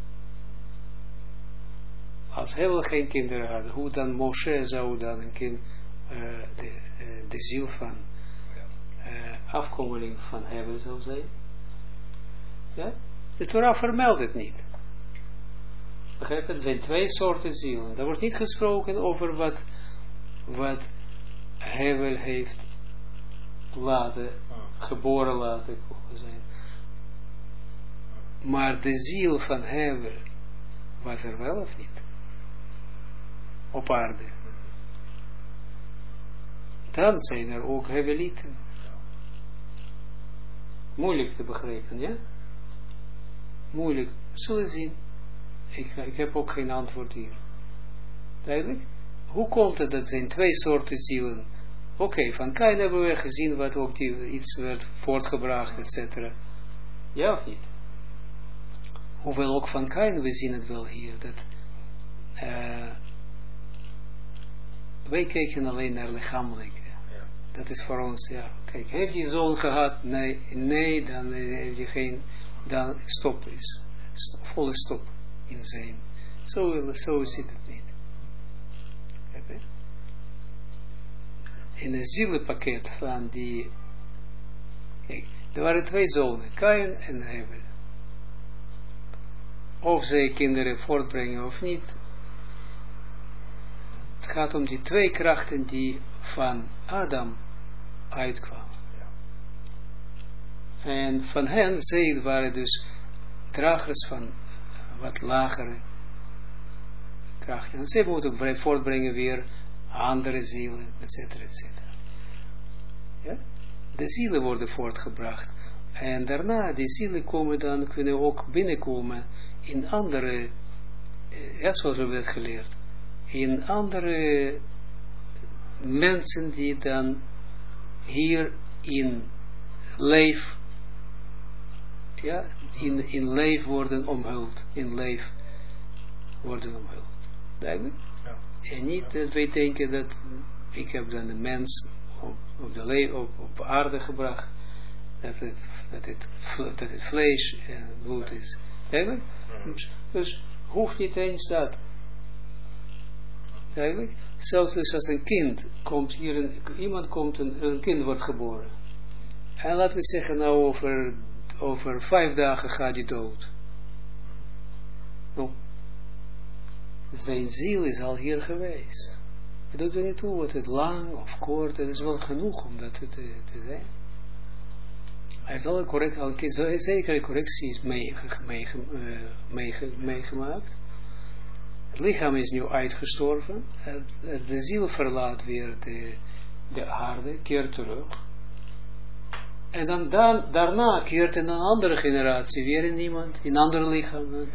als Hevel geen kinderen had, hoe dan Moshe zou dan een kind, de ziel van afkomeling van Hevel zou zijn? Ja? De Torah vermeldt het niet. Begrijp je? Er zijn 2 soorten zielen. Er wordt niet gesproken over wat Hevel heeft geboren laten zijn. Maar de ziel van Hevel was er wel of niet? Op aarde. Dan zijn er ook Hevelieten. Moeilijk te begrijpen, ja? Moeilijk. Zullen zien. Ik heb ook geen antwoord hier. Duidelijk? Hoe komt het dat zijn 2 soorten zielen? Oké, van Kain hebben we gezien wat ook iets werd voortgebracht, etc. Ja of niet? Hoewel ook van Kain, we zien het wel hier, dat wij kijken alleen naar lichamelijke. Dat is voor ons, ja. Kijk, heeft je zoon gehad? Nee, dan heeft je geen, dan stop is. Volle stop in zijn. Zo zit het niet. Okay. In een zielenpakket van die, kijk, er waren 2 zonen, Kain en Hebel. Of zij kinderen voortbrengen of niet. Het gaat om die 2 krachten die van Adam uitkwamen. Ja. En van hen, zij waren dus dragers van wat lagere krachten. En zij moeten voortbrengen weer andere zielen, etc. Ja? De zielen worden voortgebracht. En daarna, die zielen kunnen ook binnenkomen in andere, zoals we hebben het geleerd, in andere mensen die dan hier in leef, in leef worden omhuld. In leef worden omhuld. Duidelijk? Ja. En niet dat wij denken dat ik heb dan de mens op aarde gebracht, dat het vlees en bloed is. Duidelijk? Dus hoeft niet eens dat. Duidelijk? Zelfs dus als een kind komt hier, een kind wordt geboren. En laten we zeggen, nou over 5 dagen gaat hij dood. Nou, zijn ziel is al hier geweest. Het doet er niet toe wat het lang of kort, het is wel genoeg om dat te zijn. Hij heeft alle zekere correcties meegemaakt. Het lichaam is nu uitgestorven. De ziel verlaat weer de aarde, keert terug. En dan daarna keert in een andere generatie weer in iemand, in een ander lichaam.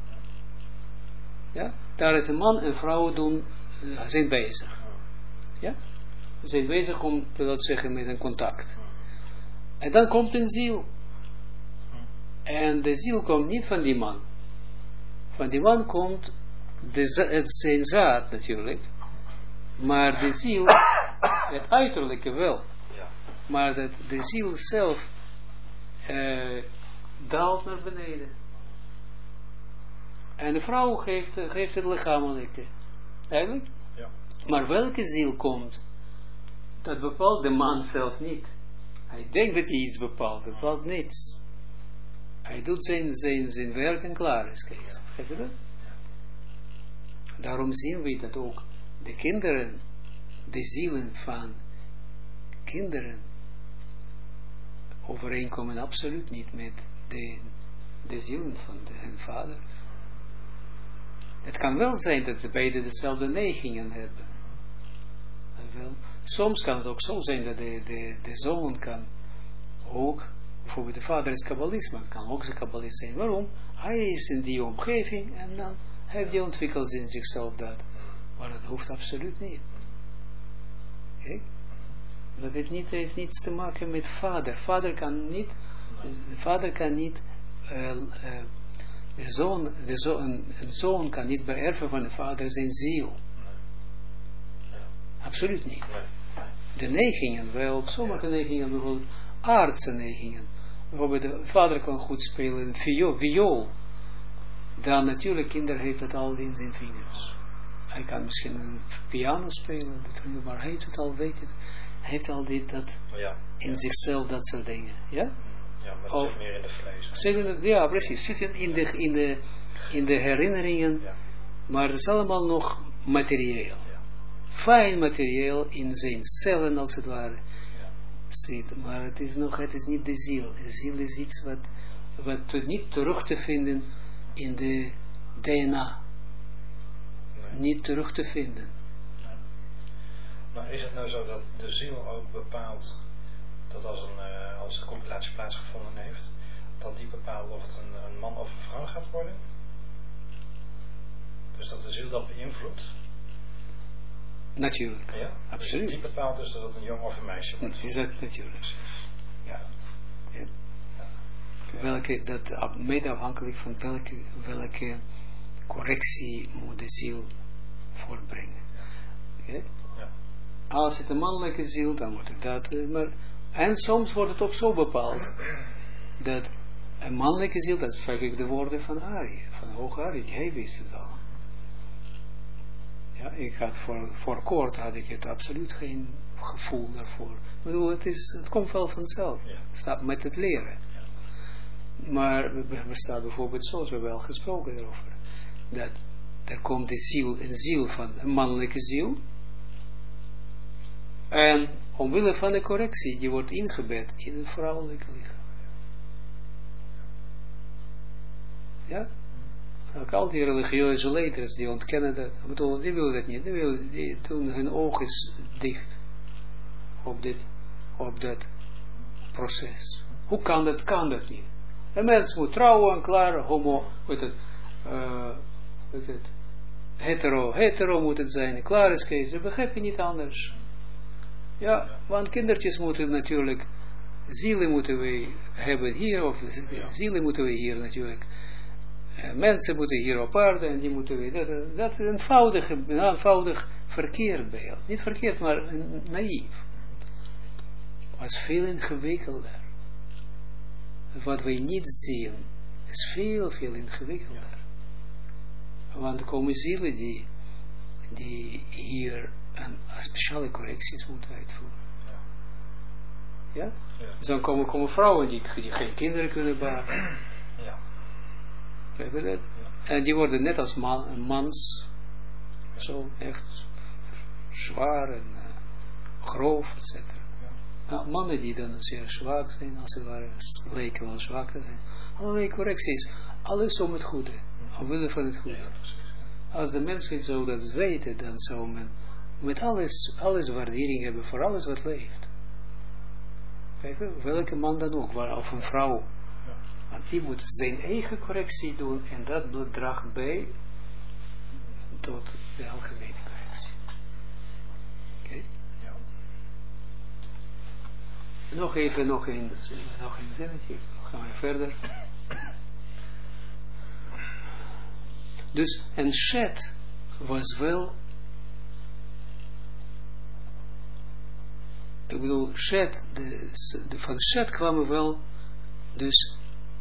Ja? Daar is een man en vrouw zijn bezig. Ja? Ze zijn bezig om, laten we zeggen, met een contact. En dan komt een ziel. En de ziel komt niet van die man. Van die man komt zijn zaad natuurlijk. Maar de ziel, het uiterlijke wel. Maar de ziel zelf daalt naar beneden. En de vrouw geeft het lichamelijke. Eigenlijk? Ja. Maar welke ziel komt, dat bepaalt de man zelf niet. Hij denkt dat hij iets bepaalt, het bepaalt niets. Hij doet zijn werk en klaar is. Kijk je dat? Daarom zien we dat ook de kinderen, de zielen van kinderen, overeenkomen absoluut niet met de zielen van hun vaders. Het kan wel zijn dat ze beide dezelfde neigingen hebben. Soms kan het ook zo zijn dat de zoon kan ook, bijvoorbeeld de vader is kabbalist, maar het kan ook een kabbalist zijn. Waarom? Hij is in die omgeving en dan heeft hij ontwikkeld in zichzelf dat. Maar dat hoeft absoluut niet. Kijk? Dat het niet heeft niets te maken met vader. Vader kan niet een zoon kan niet beërven van de vader zijn ziel. Absoluut niet. De neigingen wel, sommige neigingen, bijvoorbeeld aardse neigingen. Bijvoorbeeld de vader kan goed spelen viool. Dan natuurlijk, kinder heeft het al in zijn vingers. Hij kan misschien een piano spelen, maar hij heeft het al, weet je, hij heeft al dat in zichzelf, dat soort dingen. Ja?
Ja, maar het zit meer in de vlees.
Ja, precies. Zit in de herinneringen, maar het is allemaal nog materieel. Fijn materieel in zijn cellen, als het ware, zit. Maar het is niet de ziel. De ziel is iets wat niet terug te vinden in de DNA. Nee. Niet terug te vinden.
Nee. Maar is het nou zo dat de ziel ook bepaalt dat als de compilatie plaatsgevonden heeft, dat die bepaalt of het een man of een vrouw gaat worden? Dus dat de ziel dat beïnvloedt?
Natuurlijk,
ja?
Absoluut.
Dus die bepaalt dus dat het een jongen of een meisje wordt?
Is dat natuurlijk. Ja. Ja. Welke, dat mede afhankelijk van welke correctie moet de ziel voortbrengen.
Ja.
Okay?
Ja.
Als het een mannelijke ziel, dan wordt het dat. En soms wordt het ook zo bepaald, dat een mannelijke ziel, dat vraag ik de woorden van Ari, van Hoog Ari, hij wist het al. Ja, ik had voor kort had ik het absoluut geen gevoel daarvoor. Ik bedoel, het komt wel vanzelf.
Ja.
Het staat met het leren.
Ja.
Maar we staan bijvoorbeeld zoals we hebben al gesproken erover. Dat er komt een ziel van een mannelijke ziel. En omwille van de correctie, die wordt ingebed in een vrouwelijke lichaam. Ja? Ook al die religieuze leiders die ontkennen dat, die willen dat niet, die doen hun ogen dicht op dat proces. Hoe kan dat? Kan dat niet. Een mens moet trouwen en klaar, hetero moet het zijn, klaar is Kees, dat begrijp je niet anders. Ja, want kindertjes moeten natuurlijk, zielen moeten we hebben hier, of zielen moeten we hier natuurlijk. Mensen moeten hier op aarde en die moeten we, dat is een eenvoudig verkeerd beeld. Niet verkeerd, maar naïef. Was veel ingewikkelder. Wat wij niet zien, is veel, veel ingewikkelder. Want er komen zielen die hier een speciale correcties moeten uitvoeren. Ja? Ja? Dus dan komen vrouwen die geen kinderen kunnen baren.
Ja.
Ja. En die worden net als mans, zo echt zwaar en grof, etc. Ja. Nou, mannen die dan zeer zwak zijn, als het ware, lijken wel zwak te zijn. Allerlei correcties, alles om het goede, omwille van het goede. Ja, als de mens niet zou dat weten, dan zou men met alles waardering hebben voor alles wat leeft. Kijk, welke man dan ook, of een vrouw. Want die moet zijn eigen correctie doen en dat draagt bij tot de algemene correctie. Oké? Ja. Nog een zinnetje, gaan we verder. Dus en Shet was wel, ik bedoel, Shet, van Shet kwamen wel, dus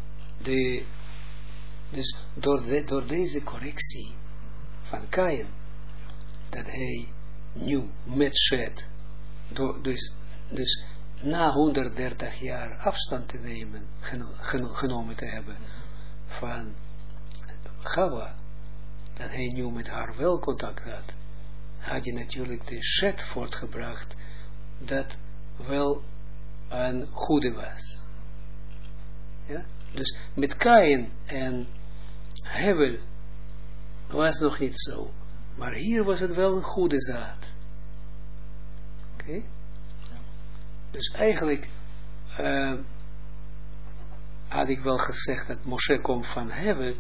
door deze correctie van Kain, dat hij nu met Shet, dus na 130 jaar afstand te nemen, genomen te hebben van Chava, dat hij nu met haar wel contact had, had hij natuurlijk de Shet voortgebracht, dat wel een goede was. Ja? Dus met Kain en Hevel was nog niet zo. Maar hier was het wel een goede zaad. Oké? Ja. Dus eigenlijk had ik wel gezegd dat Moshe komt van Hevel.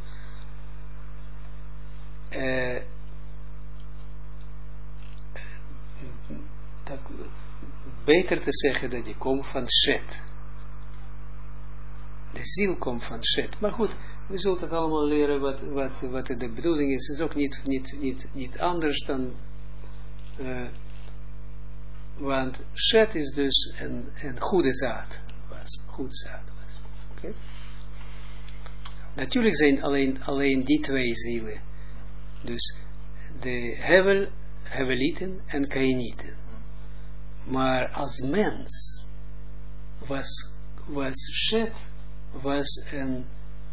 Beter te zeggen dat je komt van Shet. De ziel komt van Shet. Maar goed, we zullen het allemaal leren wat de bedoeling is. Het is ook niet anders dan... want Shet is dus een goede zaad. Goede zaad was. Okay? Natuurlijk zijn alleen die twee zielen. Dus de Hevelieten en Kainieten. Maar als mens was Shet een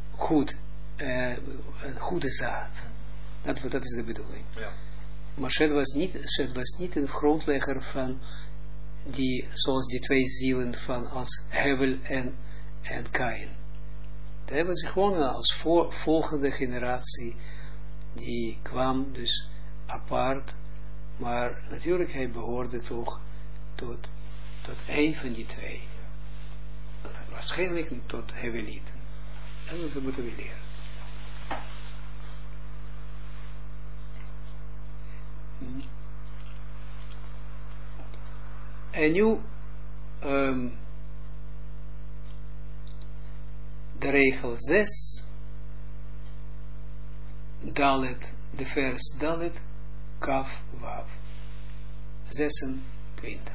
goede zaad. Dat is de bedoeling. Ja. Maar Shet was niet een grondlegger van zoals die twee zielen van als Hevel en Kain. Hij was gewoon als volgende generatie die kwam dus apart, maar natuurlijk hij behoorde toch tot een van die twee. Waarschijnlijk tot Hevelieten. En dat moeten we leren. En nu de regel 6 Dalet, de vers Dalet Kaf Wav 6 20.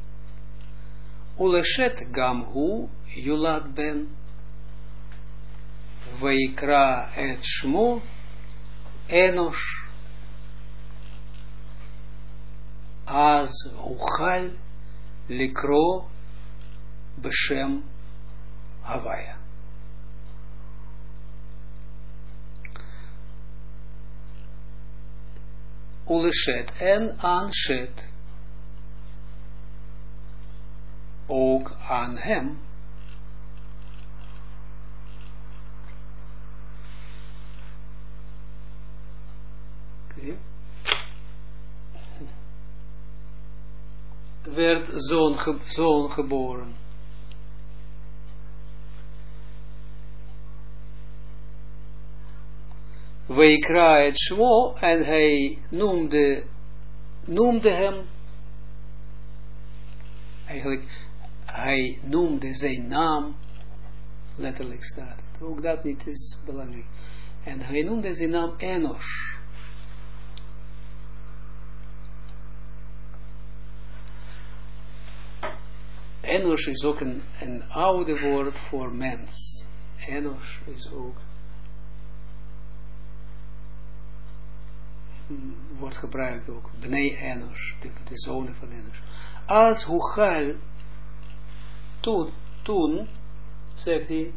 Uleshet gam hu yulad ben Vaikra et shmo Enosh az uchal likro beshem Havaya. Uleshet en aanshet ook aan hem werd zoon geboren. Vaikra et shmo, en hij noemde hem, eigenlijk, hij noemde zijn naam, letterlijk staat het, ook dat niet is belangrijk, en hij noemde zijn naam Enosh. Enosh is ook een oude woord voor mens. Enosh is ook wordt gebruikt ook. Bnei Enosh, de zonen van Enosh. Als Huchal, toen, zegt hij,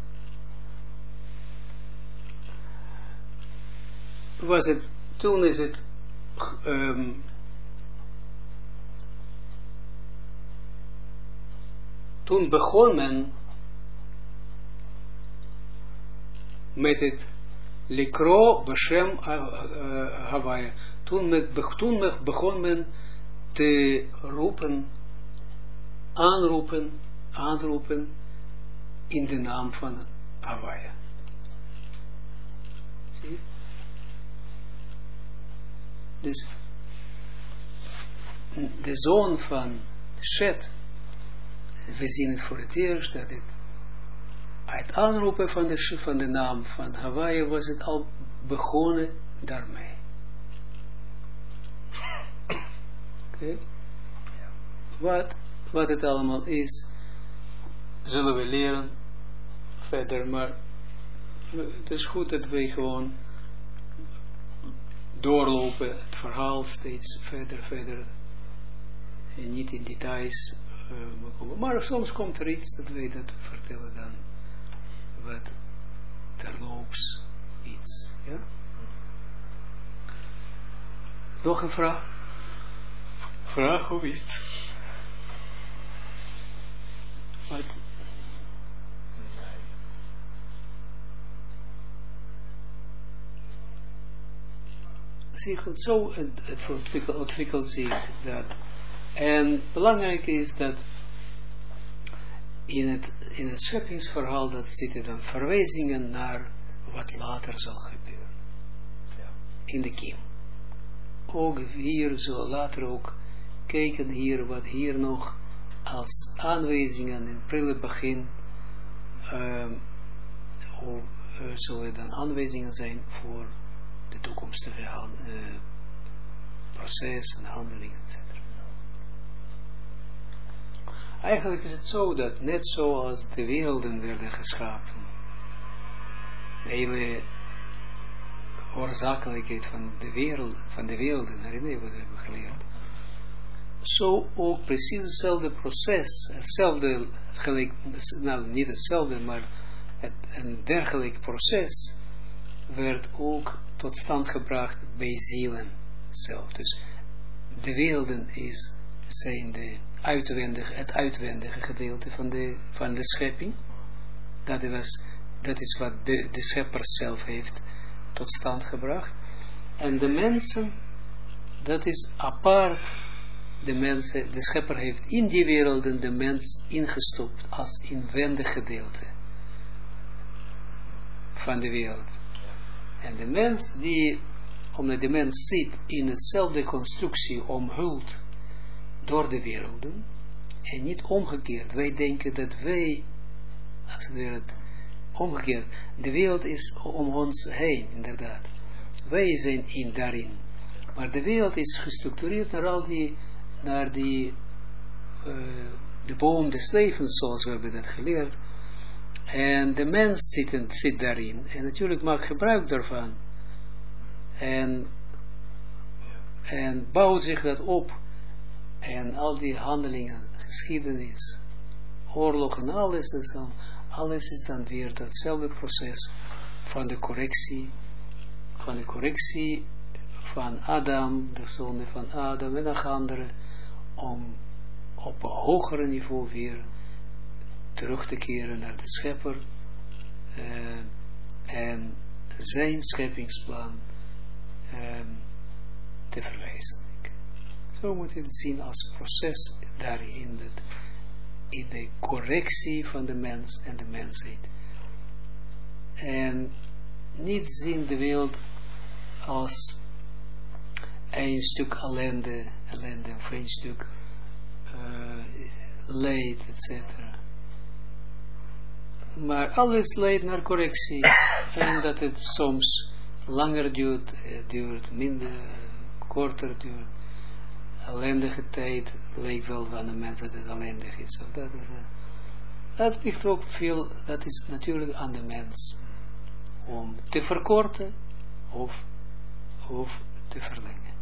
toen is het, toen begon men met het Likro Beshem Havaya. Toen begon men te roepen, aanroepen in de naam van Havaya. Zie? Dus de zoon van Shet, we zien het voor het eerst dat het uit aanroepen van de naam van Havaya was het al begonnen daarmee. Okay. Wat het allemaal is, zullen we leren verder, maar het is goed dat we gewoon doorlopen, het verhaal steeds verder en niet in details komen. Maar soms komt er iets dat wij dat vertellen dan, wat terloops iets, ja? Nog een vraag? Vraag of iets? Wat? Zie goed, zo het ontwikkelt zich dat. En belangrijk is dat in het scheppingsverhaal dat zitten dan verwijzingen naar wat later zal gebeuren. Ja. In de kiem. Ook hier zullen later ook kijken hier wat hier nog als aanwijzingen in het prille begin zullen dan aanwijzingen zijn voor de toekomstige proces en handeling, etc. Eigenlijk is het zo dat net zoals de werelden werden geschapen, de hele oorzakelijkheid van de werelden, herinner je wat we hebben geleerd? Zo ook precies hetzelfde proces, hetzelfde, nou niet hetzelfde, maar een dergelijk proces werd ook tot stand gebracht bij zielen zelf. Dus de werelden zijn het uitwendige gedeelte van de schepping. Dat is wat de schepper zelf heeft tot stand gebracht. En de mensen, dat is apart. De schepper heeft in die werelden de mens ingestopt als inwendig gedeelte van de wereld. En de mens omdat de mens zit in hetzelfde constructie omhuld door de werelden en niet omgekeerd. Wij denken dat wij, als het weer omgekeerd, de wereld is om ons heen, inderdaad. Wij zijn daarin. Maar de wereld is gestructureerd naar al die naar die de boom des levens, zoals we hebben dat geleerd. En de mens zit daarin. En natuurlijk maakt gebruik daarvan. En bouwt zich dat op. En al die handelingen, geschiedenis, oorlog en alles is dan weer datzelfde proces van de correctie van Adam, de zonde van Adam en nog anderen, om op een hogere niveau weer terug te keren naar de schepper en zijn scheppingsplan te verwezenlijken. Zo moet je het zien als proces daarin, in de correctie van de mens en de mensheid. En niet zien de wereld als een stuk ellende of een stuk leed, etc. Maar alles leidt naar correctie. En dat het soms langer duurt, minder, korter duurt. Ellendige tijd lijkt wel van een mens dat het ellendig is. Of dat ligt ook veel, dat is natuurlijk aan de mens. Om te verkorten of te verlengen.